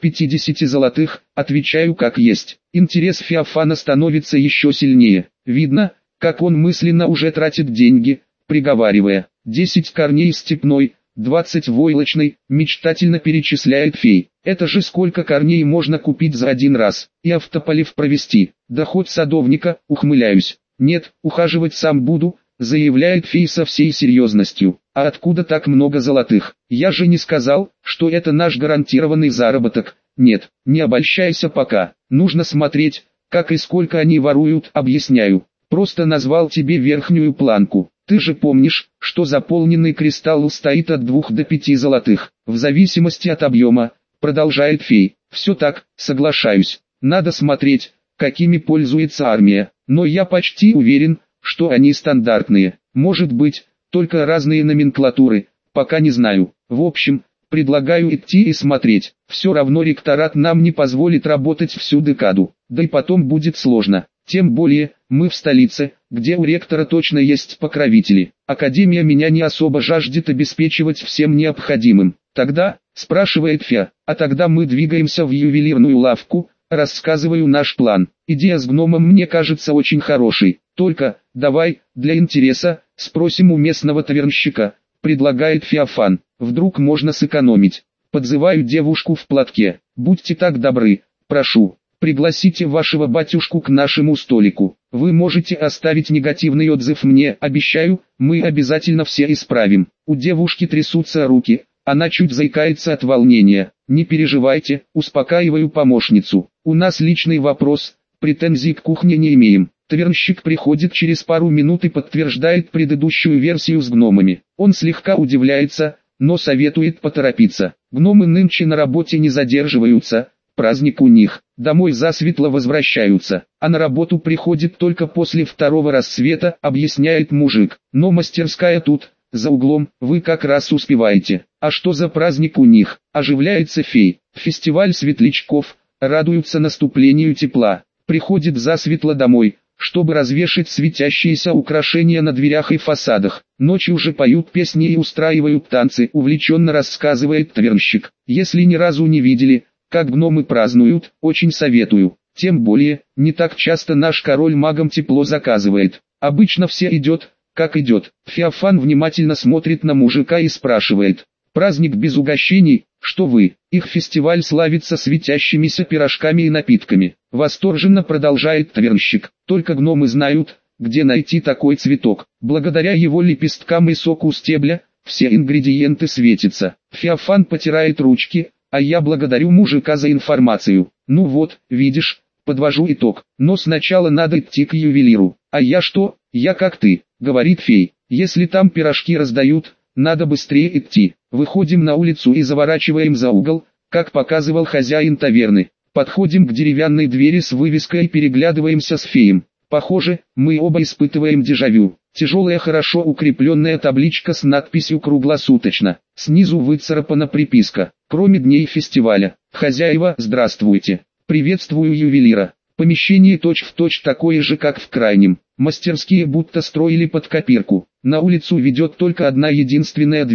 250 золотых, отвечаю как есть. Интерес Феофана становится еще сильнее. Видно, как он мысленно уже тратит деньги, приговаривая, 10 корней степной, 20 войлочной, мечтательно перечисляет фей. Это же сколько корней можно купить за один раз, и автополив провести. Доход садовника, ухмыляюсь. Нет, ухаживать сам буду, заявляет фей со всей серьезностью. А откуда так много золотых? Я же не сказал, что это наш гарантированный заработок. Нет, не обольщайся пока. Нужно смотреть, как и сколько они воруют, объясняю. Просто назвал тебе верхнюю планку. Ты же помнишь, что заполненный кристалл стоит от 2 до 5 золотых, в зависимости от объема, продолжает фей. Все так, соглашаюсь. Надо смотреть, какими пользуется армия. Но я почти уверен, что они стандартные. Может быть, только разные номенклатуры, пока не знаю. В общем, предлагаю идти и смотреть. Все равно ректорат нам не позволит работать всю декаду. Да и потом будет сложно. Тем более, мы в столице, где у ректора точно есть покровители. Академия меня не особо жаждет обеспечивать всем необходимым. Тогда, спрашивает Феа, а тогда мы двигаемся в ювелирную лавку, рассказываю наш план. Идея с гномом мне кажется очень хорошей. Только, давай, для интереса, спросим у местного тавернщика, предлагает Феофан. Вдруг можно сэкономить. Подзываю девушку в платке. Будьте так добры, прошу. Пригласите вашего батюшку к нашему столику. Вы можете оставить негативный отзыв мне, обещаю, мы обязательно все исправим. У девушки трясутся руки, она чуть заикается от волнения. Не переживайте, успокаиваю помощницу. У нас личный вопрос, претензий к кухне не имеем. Тавернщик приходит через пару минут и подтверждает предыдущую версию с гномами. Он слегка удивляется, но советует поторопиться. Гномы нынче на работе не задерживаются. Праздник у них, домой засветло возвращаются, а на работу приходит только после 2-го рассвета, объясняет мужик. Но мастерская тут, за углом, вы как раз успеваете. А что за праздник у них? Оживляется фей. Фестиваль светлячков, радуются наступлению тепла. Приходит засветло домой, чтобы развешать светящиеся украшения на дверях и фасадах. Ночью же поют песни и устраивают танцы, увлеченно рассказывает тавернщик. Если ни разу не видели, как гномы празднуют, очень советую. Тем более, не так часто наш король магам тепло заказывает. Обычно все идет, как идет. Феофан внимательно смотрит на мужика и спрашивает. Праздник без угощений, что вы? Их фестиваль славится светящимися пирожками и напитками. Восторженно продолжает тавернщик. Только гномы знают, где найти такой цветок. Благодаря его лепесткам и соку стебля, все ингредиенты светятся. Феофан потирает ручки. А я благодарю мужика за информацию. Ну вот, видишь, подвожу итог. Но сначала надо идти к ювелиру. А я что? Я как ты, говорит фей. Если там пирожки раздают, надо быстрее идти. Выходим на улицу и заворачиваем за угол, как показывал хозяин таверны. Подходим к деревянной двери с вывеской и переглядываемся с феем. Похоже, мы оба испытываем дежавю. Тяжелая, хорошо укрепленная табличка с надписью «Круглосуточно». Снизу выцарапана приписка. Кроме дней фестиваля. Хозяева, здравствуйте. Приветствую ювелира. Помещение точь-в-точь такое же, как в крайнем. Мастерские будто строили под копирку. На улицу ведет только одна единственная дверь.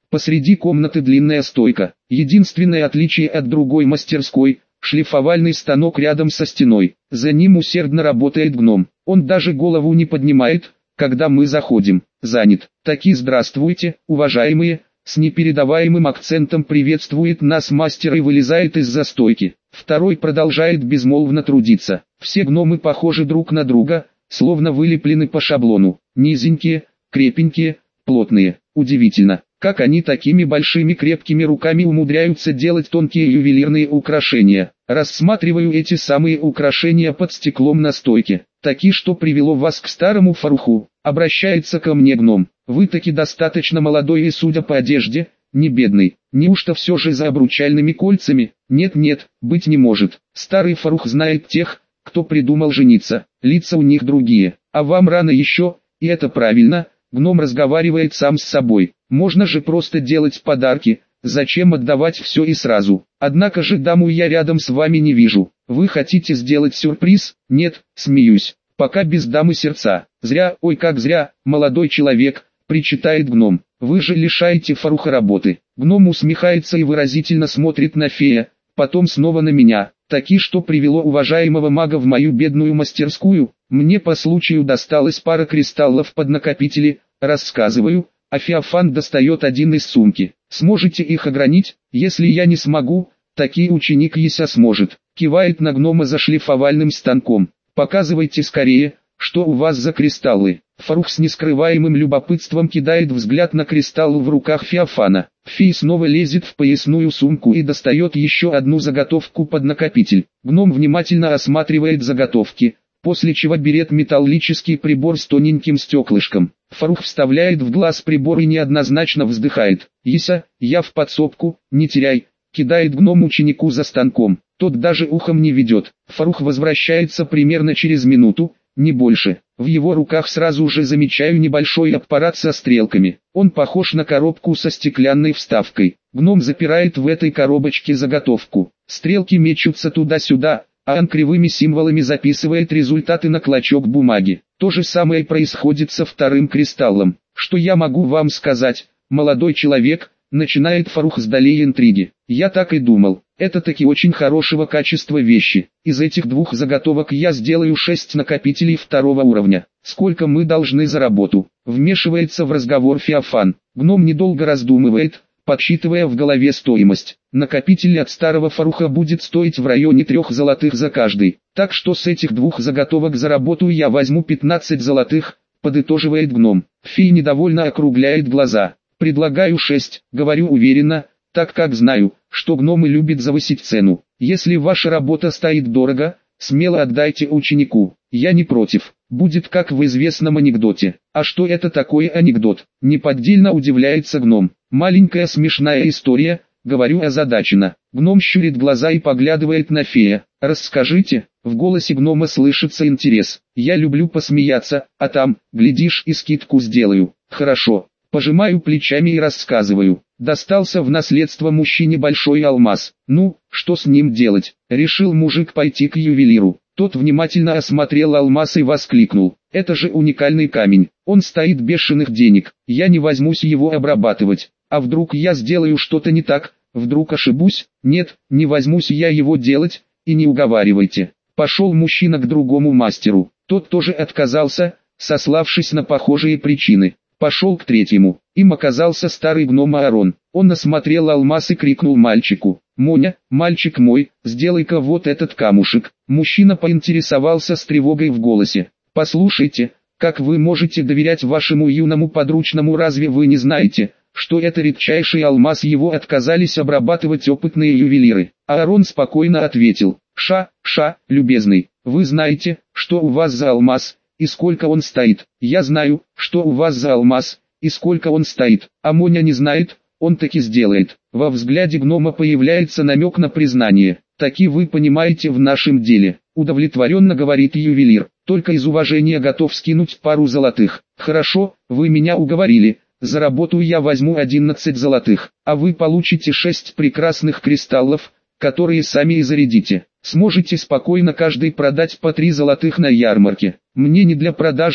Посреди комнаты длинная стойка. Единственное отличие от другой мастерской – шлифовальный станок рядом со стеной. За ним усердно работает гном. Он даже голову не поднимает, когда мы заходим. Занят. Таки здравствуйте, уважаемые. С непередаваемым акцентом приветствует нас мастер и вылезает из-за стойки. Второй продолжает безмолвно трудиться. Все гномы похожи друг на друга, словно вылеплены по шаблону. Низенькие, крепенькие, плотные. Удивительно, как они такими большими крепкими руками умудряются делать тонкие ювелирные украшения. Рассматриваю эти самые украшения под стеклом на стойке. Таки, что привело вас к старому фаруху? Обращается ко мне гном. Вы таки достаточно молодой и, судя по одежде, не бедный. Неужто все же за обручальными кольцами? Нет, быть не может. Старый фарух знает тех, кто придумал жениться. Лица у них другие. А вам рано еще, и это правильно. Гном разговаривает сам с собой. Можно же просто делать подарки. Зачем отдавать все и сразу? Однако же даму я рядом с вами не вижу. Вы хотите сделать сюрприз? Нет, смеюсь. Пока без дамы сердца. Зря, ой как зря, молодой человек, причитает гном. Вы же лишаете фаруха работы. Гном усмехается и выразительно смотрит на фея, потом снова на меня. Таки, что привело уважаемого мага в мою бедную мастерскую? Мне по случаю досталась пара кристаллов под накопители, рассказываю, а Феофан достает один из сумки. Сможете их огранить? Если я не смогу, таки ученик Еся сможет. Кивает на гнома за шлифовальным станком. Показывайте скорее, что у вас за кристаллы. Фарух с нескрываемым любопытством кидает взгляд на кристалл в руках Феофана. Фей снова лезет в поясную сумку и достает еще одну заготовку под накопитель. Гном внимательно осматривает заготовки, после чего берет металлический прибор с тоненьким стеклышком. Фарух вставляет в глаз прибор и неоднозначно вздыхает. «Еся, я в подсобку, не теряй», кидает гном ученику за станком. Тот даже ухом не ведет. Фарух возвращается примерно через минуту, не больше. В его руках сразу же замечаю небольшой аппарат со стрелками. Он похож на коробку со стеклянной вставкой. Гном запирает в этой коробочке заготовку. Стрелки мечутся туда-сюда, а он кривыми символами записывает результаты на клочок бумаги. То же самое происходит со вторым кристаллом. Что я могу вам сказать, молодой человек? Начинает Фарух с долей интриги. Я так и думал. Это таки очень хорошего качества вещи. Из этих двух заготовок я сделаю 6 накопителей второго уровня. Сколько мы должны за работу? Вмешивается в разговор Феофан. Гном недолго раздумывает, подсчитывая в голове стоимость. Накопитель от старого Фаруха будет стоить в районе 3 золотых за каждый. Так что с этих двух заготовок за работу я возьму 15 золотых, подытоживает гном. Фей недовольно округляет глаза. Предлагаю 6, говорю уверенно, так как знаю, что гномы любят завысить цену. Если ваша работа стоит дорого, смело отдайте ученику. Я не против. Будет как в известном анекдоте. А что это такое анекдот? Неподдельно удивляется гном. Маленькая смешная история, говорю озадаченно. Гном щурит глаза и поглядывает на фея. Расскажите. В голосе гнома слышится интерес. Я люблю посмеяться, а там, глядишь, и скидку сделаю. Хорошо. Пожимаю плечами и рассказываю. Достался в наследство мужчине большой алмаз. Ну, что с ним делать? Решил мужик пойти к ювелиру. Тот внимательно осмотрел алмаз и воскликнул. Это же уникальный камень. Он стоит бешеных денег. Я не возьмусь его обрабатывать. А вдруг я сделаю что-то не так? Вдруг ошибусь? Нет, не возьмусь я его делать, и не уговаривайте. Пошел мужчина к другому мастеру. Тот тоже отказался, сославшись на похожие причины. Пошел к третьему. Им оказался старый гном Аарон. Он осмотрел алмаз и крикнул мальчику. «Моня, мальчик мой, сделай-ка вот этот камушек». Мужчина поинтересовался с тревогой в голосе. «Послушайте, как вы можете доверять вашему юному подручному, разве вы не знаете, что это редчайший алмаз, его отказались обрабатывать опытные ювелиры?» Аарон спокойно ответил. «Ша, любезный, вы знаете, что у вас за алмаз, и сколько он стоит? Я знаю, что у вас за алмаз, и сколько он стоит, а Моня не знает, он таки сделает». Во взгляде гнома появляется намек на признание. «Таки вы понимаете в нашем деле», удовлетворенно говорит ювелир, «только из уважения готов скинуть пару золотых». «Хорошо, вы меня уговорили, за работу я возьму 11 золотых, а вы получите 6 прекрасных кристаллов, которые сами и зарядите. Сможете спокойно каждый продать по 3 золотых на ярмарке. Мне не для продажи,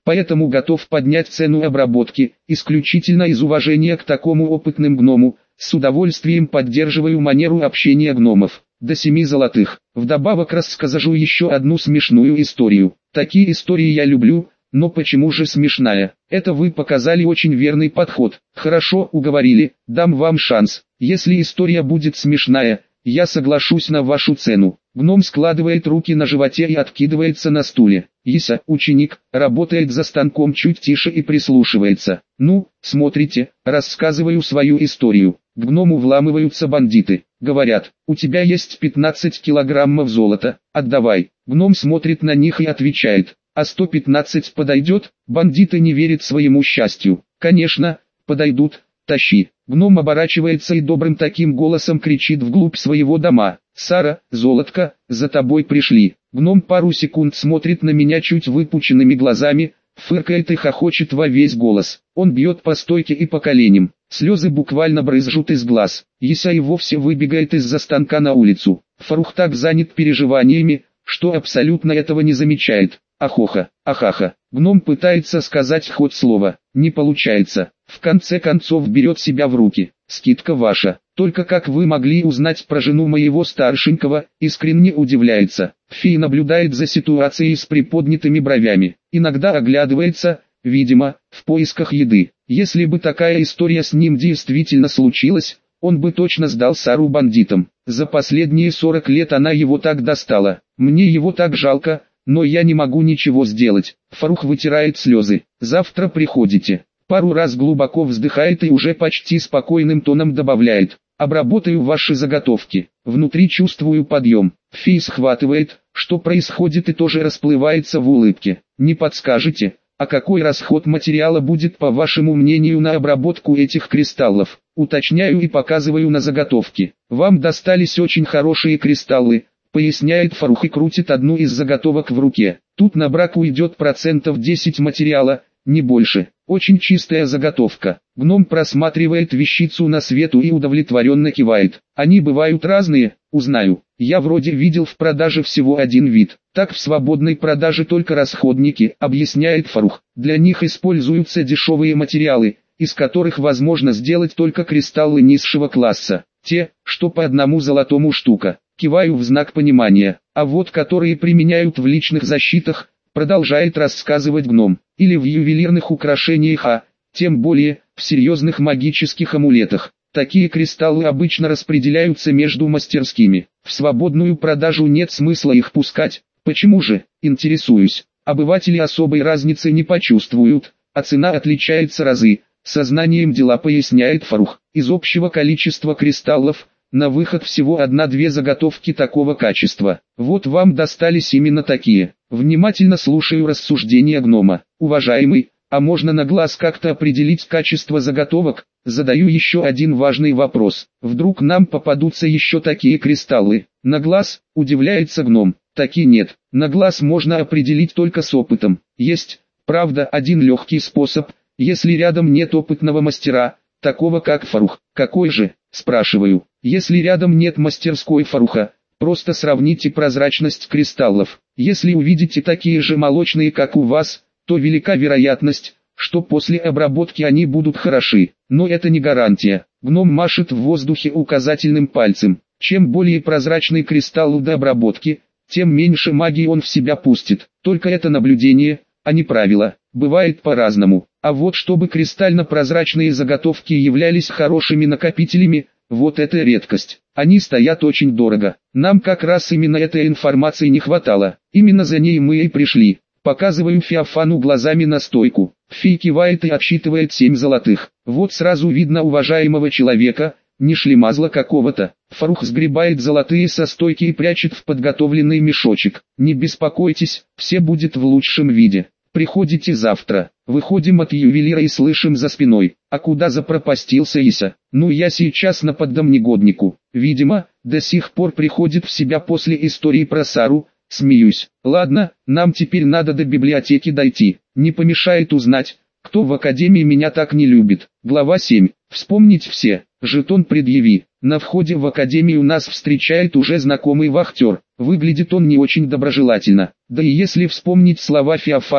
поэтому готов поднять цену обработки, исключительно из уважения к такому опытным гному, с удовольствием поддерживаю манеру общения гномов. До 7 золотых. Вдобавок расскажу еще одну смешную историю. Такие истории я люблю, но почему же смешная? Это вы показали очень верный подход. Хорошо, уговорили, дам вам шанс. Если история будет смешная, я соглашусь на вашу цену. Гном складывает руки на животе и откидывается на стуле. Иса, ученик, работает за станком чуть тише и прислушивается. Ну, смотрите, рассказываю свою историю. К гному вламываются бандиты. Говорят, у тебя есть 15 килограммов золота, отдавай. Гном смотрит на них и отвечает, а 115 подойдет? Бандиты не верят своему счастью. Конечно, подойдут, тащи. Гном оборачивается и добрым таким голосом кричит вглубь своего дома. Сара, золотко, за тобой пришли. Гном пару секунд смотрит на меня чуть выпученными глазами, фыркает и хохочет во весь голос. Он бьет по стойке и по коленям. Слезы буквально брызжут из глаз. Иса и вовсе выбегает из-за станка на улицу. Фарух так занят переживаниями, что абсолютно этого не замечает. Ахоха, ахаха. Гном пытается сказать хоть слово. Не получается. В конце концов берет себя в руки. Скидка ваша. Только как вы могли узнать про жену моего старшенького, искренне удивляется. Фей наблюдает за ситуацией с приподнятыми бровями. Иногда оглядывается, видимо, в поисках еды. Если бы такая история с ним действительно случилась, он бы точно сдал Сару бандитам. За последние 40 лет она его так достала. Мне его так жалко, но я не могу ничего сделать. Фарух вытирает слезы. Завтра приходите. Пару раз глубоко вздыхает и уже почти спокойным тоном добавляет. Обработаю ваши заготовки. Внутри чувствую подъем. Фей схватывает, что происходит, и тоже расплывается в улыбке. Не подскажете, а какой расход материала будет, по вашему мнению, на обработку этих кристаллов? Уточняю и показываю на заготовки. Вам достались очень хорошие кристаллы, поясняет Фарух и крутит одну из заготовок в руке. Тут на брак уйдет 10% материала, не больше. Очень чистая заготовка. Гном просматривает вещицу на свету и удовлетворенно кивает. Они бывают разные, узнаю. Я вроде видел в продаже всего один вид. Так в свободной продаже только расходники, объясняет Фарух. Для них используются дешевые материалы, из которых возможно сделать только кристаллы низшего класса. Те, что по 1 золотому штука. Киваю в знак понимания. А вот которые применяют в личных защитах, продолжает рассказывать гном, или в ювелирных украшениях, а, тем более, в серьезных магических амулетах. Такие кристаллы обычно распределяются между мастерскими. В свободную продажу нет смысла их пускать. Почему же, интересуюсь. Обыватели особой разницы не почувствуют, а цена отличается разы. Сознанием дела, поясняет Фарух. Из общего количества кристаллов, на выход всего 1-2 заготовки такого качества. Вот вам достались именно такие. Внимательно слушаю рассуждения гнома. Уважаемый, а можно на глаз как-то определить качество заготовок? Задаю еще один важный вопрос. Вдруг нам попадутся еще такие кристаллы? На глаз, удивляется гном. Таки нет. На глаз можно определить только с опытом. Есть, правда, один легкий способ, если рядом нет опытного мастера, такого как Фарух. Какой же? Спрашиваю. Если рядом нет мастерской Фаруха, просто сравните прозрачность кристаллов. Если увидите такие же молочные, как у вас, то велика вероятность, что после обработки они будут хороши. Но это не гарантия. Гном машет в воздухе указательным пальцем. Чем более прозрачный кристалл до обработки, тем меньше магии он в себя пустит. Только это наблюдение, а не правило. Бывает по-разному. А вот чтобы кристально-прозрачные заготовки являлись хорошими накопителями, вот это редкость. Они стоят очень дорого. Нам как раз именно этой информации не хватало. Именно за ней мы и пришли. Показываю Феофану глазами на стойку. Фей кивает и отсчитывает 7 золотых. Вот сразу видно уважаемого человека, не шлемазла какого-то. Фарух сгребает золотые со стойки и прячет в подготовленный мешочек. Не беспокойтесь, все будет в лучшем виде. Приходите завтра. Выходим от ювелира и слышим за спиной. А куда запропастился Иса? Ну я сейчас на поддам негоднику. Видимо, до сих пор приходит в себя после истории про Сару. Смеюсь. Ладно, нам теперь надо до библиотеки дойти. Не помешает узнать, кто в академии меня так не любит. Глава 7. Вспомнить все. Жетон предъяви. На входе в академию нас встречает уже знакомый вахтер. Выглядит он не очень доброжелательно. Да и если вспомнить слова Феофана,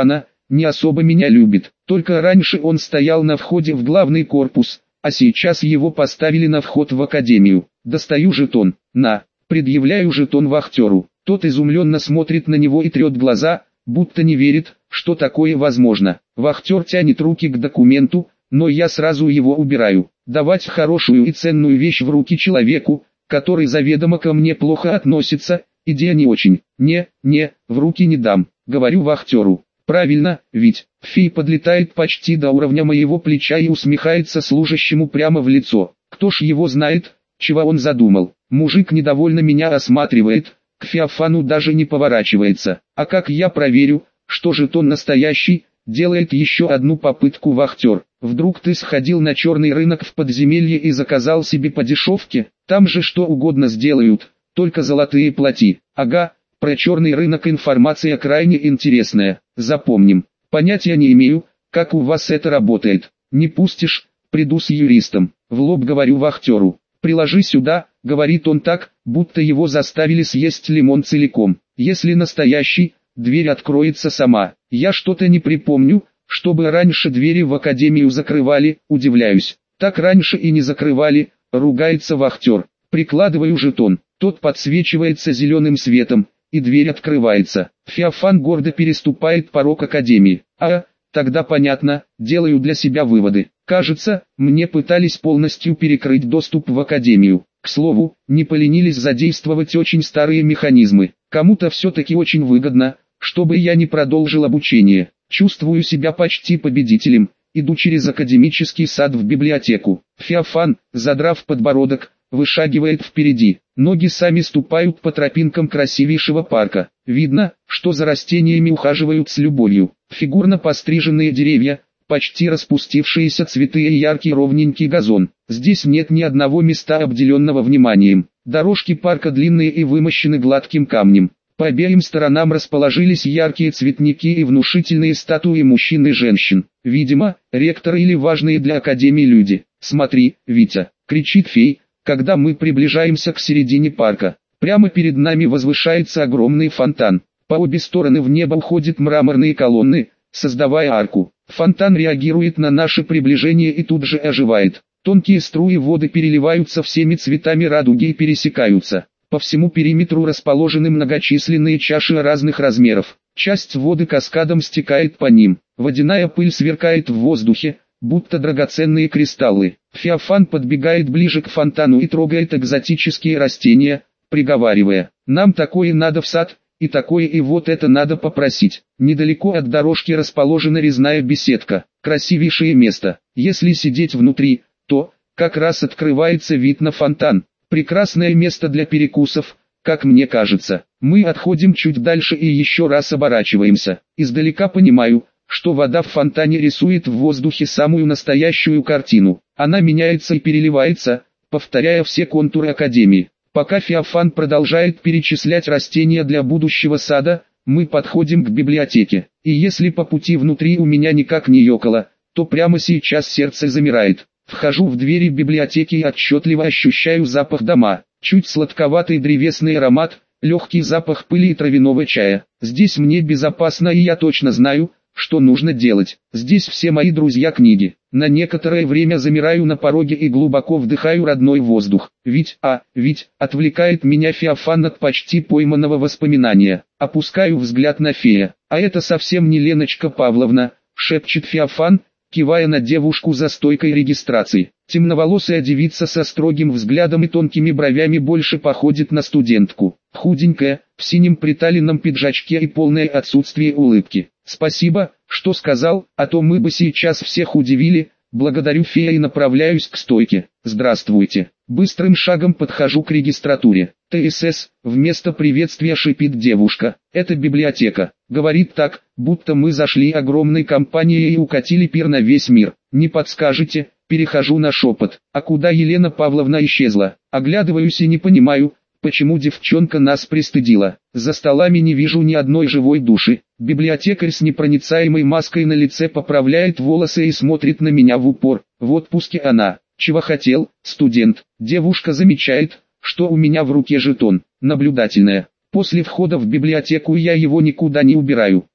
не особо меня любит. Только раньше он стоял на входе в главный корпус, а сейчас его поставили на вход в академию. Достаю жетон. На. Предъявляю жетон вахтеру. Тот изумленно смотрит на него и трет глаза, будто не верит, что такое возможно. Вахтер тянет руки к документу, но я сразу его убираю. Давать хорошую и ценную вещь в руки человеку, который заведомо ко мне плохо относится, идея не очень. Не, в руки не дам, говорю вахтеру. Правильно, ведь фей подлетает почти до уровня моего плеча и усмехается служащему прямо в лицо. Кто ж его знает, чего он задумал. Мужик недовольно меня осматривает, к Феофану даже не поворачивается. А как я проверю, что жетон настоящий, делает еще одну попытку вахтер. Вдруг ты сходил на черный рынок в подземелье и заказал себе по дешевке? Там же что угодно сделают, только золотые плати. Ага, про черный рынок информация крайне интересная, запомним. Понятия не имею, как у вас это работает. Не пустишь, приду с юристом. В лоб говорю вахтеру. Приложи сюда, говорит он так, будто его заставили съесть лимон целиком. Если настоящий, дверь откроется сама. Я что-то не припомню, чтобы раньше двери в академию закрывали, удивляюсь. Так раньше и не закрывали, ругается вахтер. Прикладываю жетон, тот подсвечивается зеленым светом, и дверь открывается. Феофан гордо переступает порог академии. Тогда понятно, делаю для себя выводы. Кажется, мне пытались полностью перекрыть доступ в академию. К слову, не поленились задействовать очень старые механизмы. Кому-то все-таки очень выгодно, чтобы я не продолжил обучение. Чувствую себя почти победителем, иду через академический сад в библиотеку. Феофан, задрав подбородок, вышагивает впереди. Ноги сами ступают по тропинкам красивейшего парка. Видно, что за растениями ухаживают с любовью. Фигурно постриженные деревья, почти распустившиеся цветы и яркий ровненький газон. Здесь нет ни одного места, обделенного вниманием. Дорожки парка длинные и вымощены гладким камнем. По обеим сторонам расположились яркие цветники и внушительные статуи мужчин и женщин. Видимо, ректоры или важные для академии люди. «Смотри, Витя!» — кричит фей, когда мы приближаемся к середине парка. Прямо перед нами возвышается огромный фонтан. По обе стороны в небо уходят мраморные колонны, создавая арку. Фонтан реагирует на наше приближение и тут же оживает. Тонкие струи воды переливаются всеми цветами радуги и пересекаются. По всему периметру расположены многочисленные чаши разных размеров. Часть воды каскадом стекает по ним. Водяная пыль сверкает в воздухе, будто драгоценные кристаллы. Феофан подбегает ближе к фонтану и трогает экзотические растения, приговаривая: «Нам такое надо в сад, и такое, и вот это надо попросить». Недалеко от дорожки расположена резная беседка. Красивейшее место. Если сидеть внутри, то как раз открывается вид на фонтан. Прекрасное место для перекусов, как мне кажется. Мы отходим чуть дальше и еще раз оборачиваемся. Издалека понимаю, что вода в фонтане рисует в воздухе самую настоящую картину. Она меняется и переливается, повторяя все контуры академии. Пока Феофан продолжает перечислять растения для будущего сада, мы подходим к библиотеке. И если по пути внутри у меня никак не ёкало, то прямо сейчас сердце замирает. Вхожу в двери библиотеки и отчетливо ощущаю запах дома. Чуть сладковатый древесный аромат, легкий запах пыли и травяного чая. Здесь мне безопасно, и я точно знаю, что нужно делать. Здесь все мои друзья книги. На некоторое время замираю на пороге и глубоко вдыхаю родной воздух. Ведь отвлекает меня Феофан от почти пойманного воспоминания. Опускаю взгляд на фея. А это совсем не Леночка Павловна, шепчет Феофан, кивая на девушку за стойкой регистрации. Темноволосая девица со строгим взглядом и тонкими бровями больше походит на студентку. Худенькая, в синем приталенном пиджачке и полное отсутствие улыбки. «Спасибо, что сказал, а то мы бы сейчас всех удивили». Благодарю фея и направляюсь к стойке. «Здравствуйте». Быстрым шагом подхожу к регистратуре. «ТСС», вместо приветствия шипит девушка. «Это библиотека». Говорит так, будто мы зашли огромной компанией и укатили пир на весь мир. «Не подскажете?» Перехожу на шепот. «А куда Елена Павловна исчезла?» Оглядываюсь и не понимаю, почему девчонка нас пристыдила. За столами не вижу ни одной живой души. Библиотекарь с непроницаемой маской на лице поправляет волосы и смотрит на меня в упор. В отпуске она. Чего хотел, студент? Девушка замечает, что у меня в руке жетон. Наблюдательная. После входа в библиотеку я его никуда не убираю.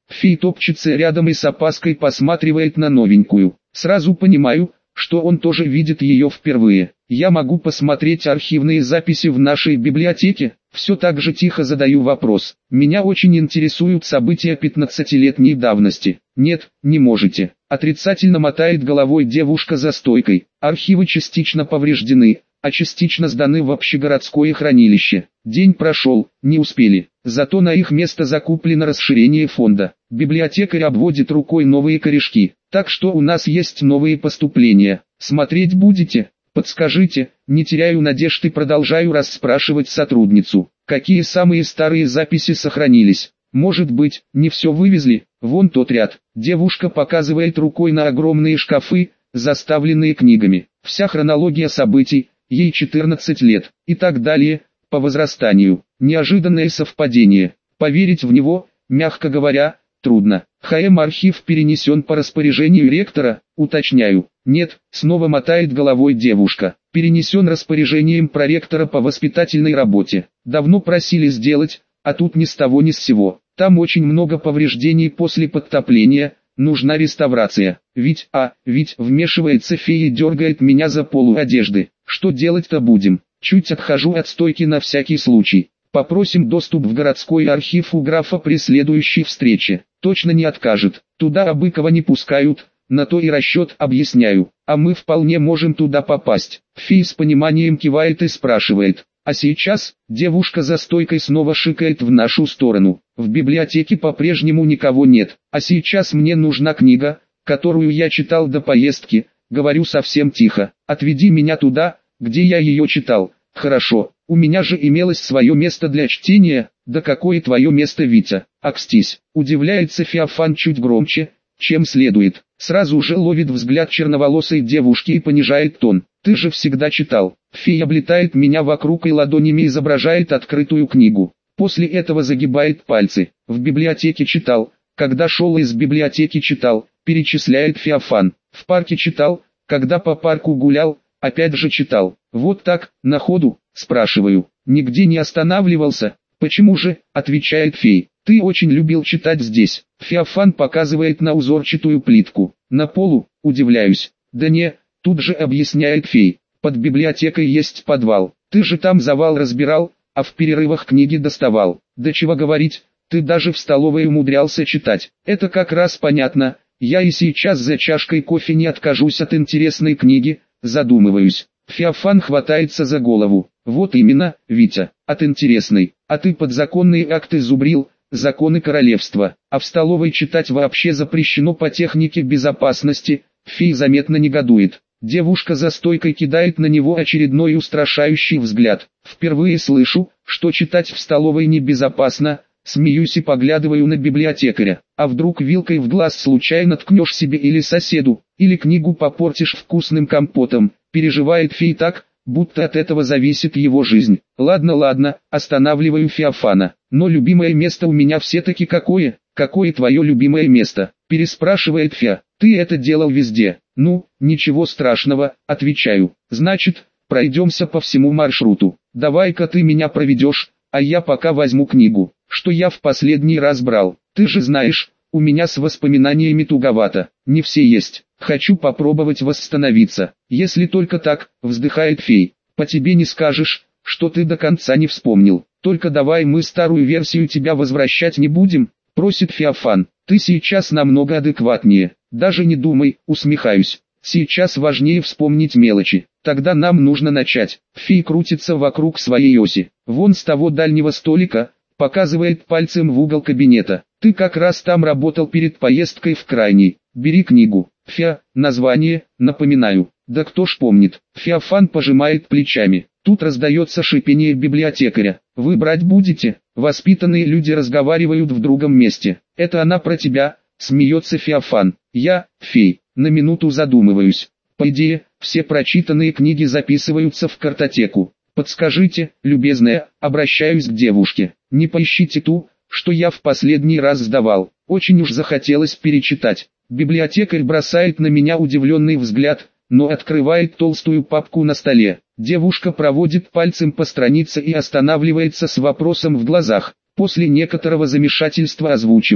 Фей топчется рядом и с опаской посматривает на новенькую. Сразу понимаю, что он тоже видит ее впервые. Я могу посмотреть архивные записи в нашей библиотеке? Все так же тихо задаю вопрос. Меня очень интересуют события 15-летней давности. Нет, не можете. Отрицательно мотает головой девушка за стойкой. Архивы частично повреждены, а частично сданы в общегородское хранилище. День прошел, не успели. Зато на их место закуплено расширение фонда. Библиотекарь обводит рукой новые корешки. Так что у нас есть новые поступления. Смотреть будете? Подскажите, не теряю надежд и продолжаю расспрашивать сотрудницу. Какие самые старые записи сохранились? Может быть, не все вывезли? Вон тот ряд. Девушка показывает рукой на огромные шкафы, заставленные книгами. Вся хронология событий, ей 14 лет, и так далее, по возрастанию. Неожиданное совпадение. Поверить в него, мягко говоря, трудно. ХМ-архив перенесен по распоряжению ректора, уточняю. Нет, снова мотает головой девушка. Перенесен распоряжением проректора по воспитательной работе. Давно просили сделать, а тут ни с того ни с сего. Там очень много повреждений после подтопления, нужна реставрация. Ведь вмешивается фея и дергает меня за полу одежды. Что делать-то будем? Чуть отхожу от стойки на всякий случай. Попросим доступ в городской архив у графа при следующей встрече. Точно не откажет. Туда Абыкова не пускают, на то и расчет, объясняю. А мы вполне можем туда попасть. Фей с пониманием кивает и спрашивает. А сейчас, девушка за стойкой снова шикает в нашу сторону. В библиотеке по-прежнему никого нет. А сейчас мне нужна книга, которую я читал до поездки. Говорю совсем тихо. Отведи меня туда, где я ее читал. Хорошо, у меня же имелось свое место для чтения. Да какое твое место, Витя? Акстись. Удивляется Феофан чуть громче, чем следует. Сразу же ловит взгляд черноволосой девушки и понижает тон. Ты же всегда читал. Фея облетает меня вокруг и ладонями изображает открытую книгу. После этого загибает пальцы. В библиотеке читал. Когда шел из библиотеки читал, перечисляет Феофан. В парке читал. Когда по парку гулял, опять же читал. Вот так, на ходу, спрашиваю. Нигде не останавливался. Почему же, отвечает Фей. Ты очень любил читать здесь. Феофан показывает на узорчатую плитку. На полу, удивляюсь. Да не, тут же объясняет Фей. Под библиотекой есть подвал. Ты же там завал разбирал, а в перерывах книги доставал. Да чего говорить, ты даже в столовой умудрялся читать. Это как раз понятно. Я и сейчас за чашкой кофе не откажусь от интересной книги, задумываюсь. Феофан хватается за голову. Вот именно, Витя, от интересной. А ты подзаконные акты зубрил, законы королевства. А в столовой читать вообще запрещено по технике безопасности. Фей заметно негодует. Девушка за стойкой кидает на него очередной устрашающий взгляд. Впервые слышу, что читать в столовой небезопасно. Смеюсь и поглядываю на библиотекаря. А вдруг вилкой в глаз случайно ткнешь себе или соседу, или книгу попортишь вкусным компотом. Переживает Фей так, будто от этого зависит его жизнь. Ладно, останавливаю Феофана. Но любимое место у меня все-таки какое? Какое твое любимое место? Переспрашивает Феа. Ты это делал везде. Ну, ничего страшного, отвечаю. Значит, пройдемся по всему маршруту. Давай-ка ты меня проведешь, а я пока возьму книгу, что я в последний раз брал. Ты же знаешь, у меня с воспоминаниями туговато. Не все есть. Хочу попробовать восстановиться. Если только так, вздыхает Фей. По тебе не скажешь, что ты до конца не вспомнил. Только давай мы старую версию тебя возвращать не будем, просит Феофан. Ты сейчас намного адекватнее. Даже не думай, усмехаюсь. Сейчас важнее вспомнить мелочи. Тогда нам нужно начать. Фей крутится вокруг своей оси. Вон с того дальнего столика, показывает пальцем в угол кабинета. Ты как раз там работал перед поездкой в крайний. Бери книгу. Феа, название, напоминаю. Да кто ж помнит. Феофан пожимает плечами. Тут раздается шипение библиотекаря. Вы брать будете? Воспитанные люди разговаривают в другом месте. Это она про тебя, смеется Феофан. Я, Фей, на минуту задумываюсь. По идее, все прочитанные книги записываются в картотеку. Подскажите, любезная, обращаюсь к девушке. Не поищите ту, что я в последний раз сдавал. Очень уж захотелось перечитать. Библиотекарь бросает на меня удивленный взгляд, но открывает толстую папку на столе. Девушка проводит пальцем по странице и останавливается с вопросом в глазах. После некоторого замешательства озвучивает.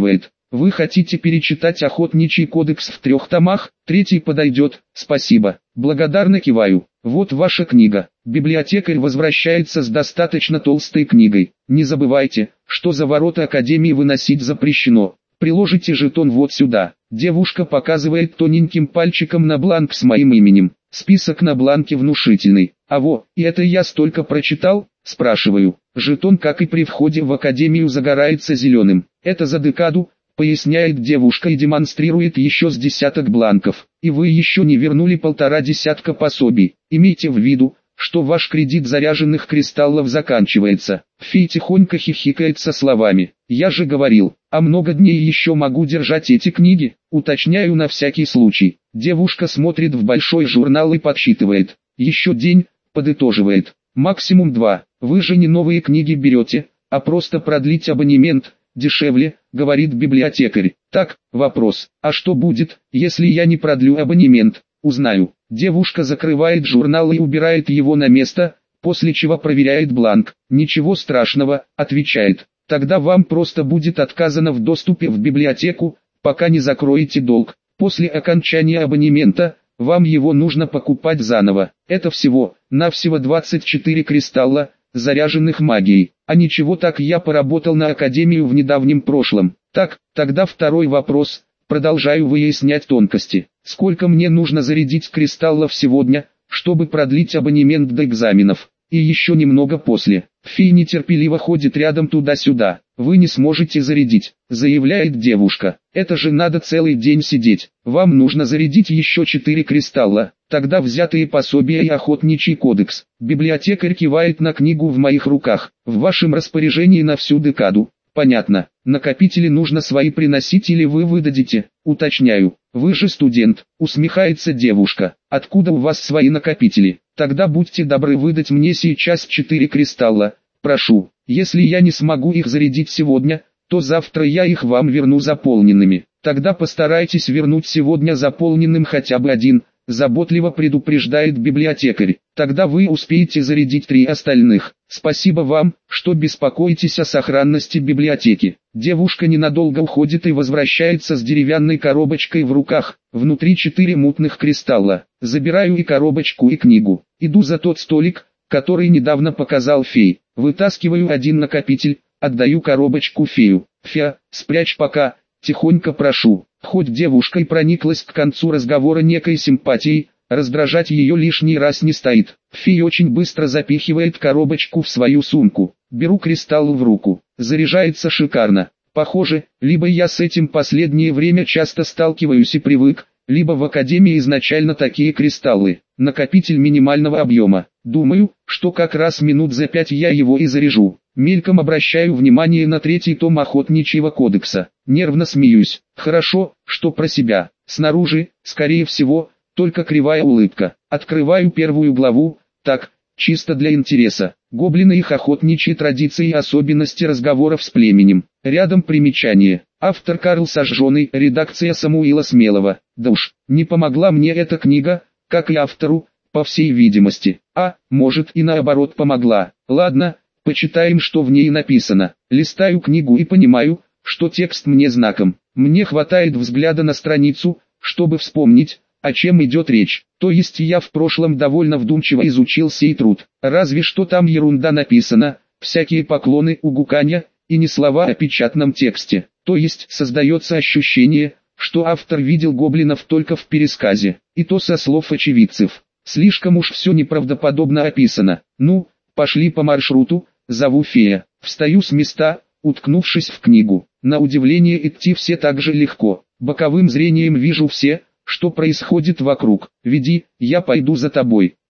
Вы хотите перечитать Охотничий кодекс в 3 томах? 3 подойдет, спасибо. Благодарно киваю. Вот ваша книга. Библиотекарь возвращается с достаточно толстой книгой. Не забывайте, что за ворота Академии выносить запрещено. Приложите жетон вот сюда. Девушка показывает тоненьким пальчиком на бланк с моим именем. Список на бланке внушительный. А во, и это я столько прочитал? Спрашиваю. Жетон, как и при входе в Академию, загорается зеленым. Это за декаду, поясняет девушка и демонстрирует еще с десяток бланков. И вы еще не вернули 1,5 десятка пособий. Имейте в виду, что ваш кредит заряженных кристаллов заканчивается. Фей тихонько хихикает со словами. Я же говорил, а много дней еще могу держать эти книги? Уточняю на всякий случай. Девушка смотрит в большой журнал и подсчитывает. Еще день, подытоживает. Максимум 2. Вы же не новые книги берете, а просто продлить абонемент, дешевле, говорит библиотекарь. Так, вопрос, а что будет, если я не продлю абонемент? Узнаю. Девушка закрывает журнал и убирает его на место, после чего проверяет бланк. Ничего страшного, отвечает. Тогда вам просто будет отказано в доступе в библиотеку, пока не закроете долг. После окончания абонемента, вам его нужно покупать заново. Это всего-навсего 24 кристалла, заряженных магией. А ничего так, я поработал на Академию в недавнем прошлом. Так, тогда второй вопрос. Продолжаю выяснять тонкости. Сколько мне нужно зарядить кристаллов сегодня, чтобы продлить абонемент до экзаменов? И еще немного после. Фи нетерпеливо ходит рядом туда-сюда. Вы не сможете зарядить, заявляет девушка. Это же надо целый день сидеть. Вам нужно зарядить еще 4 кристалла. Тогда взятые пособия и Охотничий кодекс. Библиотекарь кивает на книгу в моих руках. В вашем распоряжении на всю декаду. Понятно. Накопители нужно свои приносить или вы выдадите? Уточняю. Вы же студент, усмехается девушка. Откуда у вас свои накопители? Тогда будьте добры выдать мне сейчас 4 кристалла. Прошу. Если я не смогу их зарядить сегодня, то завтра я их вам верну заполненными. Тогда постарайтесь вернуть сегодня заполненным хотя бы 1. Заботливо предупреждает библиотекарь. Тогда вы успеете зарядить 3 остальных. Спасибо вам, что беспокоитесь о сохранности библиотеки. Девушка ненадолго уходит и возвращается с деревянной коробочкой в руках. Внутри 4 мутных кристалла. Забираю и коробочку, и книгу. Иду за тот столик, который недавно показал фей. Вытаскиваю 1 накопитель, отдаю коробочку фею. Фея, спрячь пока, тихонько прошу. Хоть девушка и прониклась к концу разговора некой симпатией, раздражать ее лишний раз не стоит. Фи очень быстро запихивает коробочку в свою сумку. Беру кристалл в руку. Заряжается шикарно. Похоже, либо я с этим последнее время часто сталкиваюсь и привык, либо в Академии изначально такие кристаллы. Накопитель минимального объема. Думаю, что как раз минут за 5 я его и заряжу. Мельком обращаю внимание на 3 том Охотничьего кодекса. Нервно смеюсь. Хорошо, что про себя. Снаружи, скорее всего, только кривая улыбка. Открываю 1 главу, так, чисто для интереса. Гоблины, их охотничьи традиции и особенности разговоров с племенем. Рядом примечание. Автор Карл Сожженный, редакция Самуила Смелого. Да уж, не помогла мне эта книга, как и автору, по всей видимости. А, может и наоборот помогла. Ладно, почитаем, что в ней написано. Листаю книгу и понимаю, что текст мне знаком. Мне хватает взгляда на страницу, чтобы вспомнить, о чем идет речь. То есть я в прошлом довольно вдумчиво изучил сей труд. Разве что там ерунда написана, всякие поклоны, угуканья, и не слова о печатном тексте. То есть создается ощущение, что автор видел гоблинов только в пересказе, и то со слов очевидцев. Слишком уж все неправдоподобно описано. Ну, пошли по маршруту, зову фея. Встаю с места, уткнувшись в книгу. На удивление идти все так же легко. Боковым зрением вижу все, что происходит вокруг. Веди, я пойду за тобой.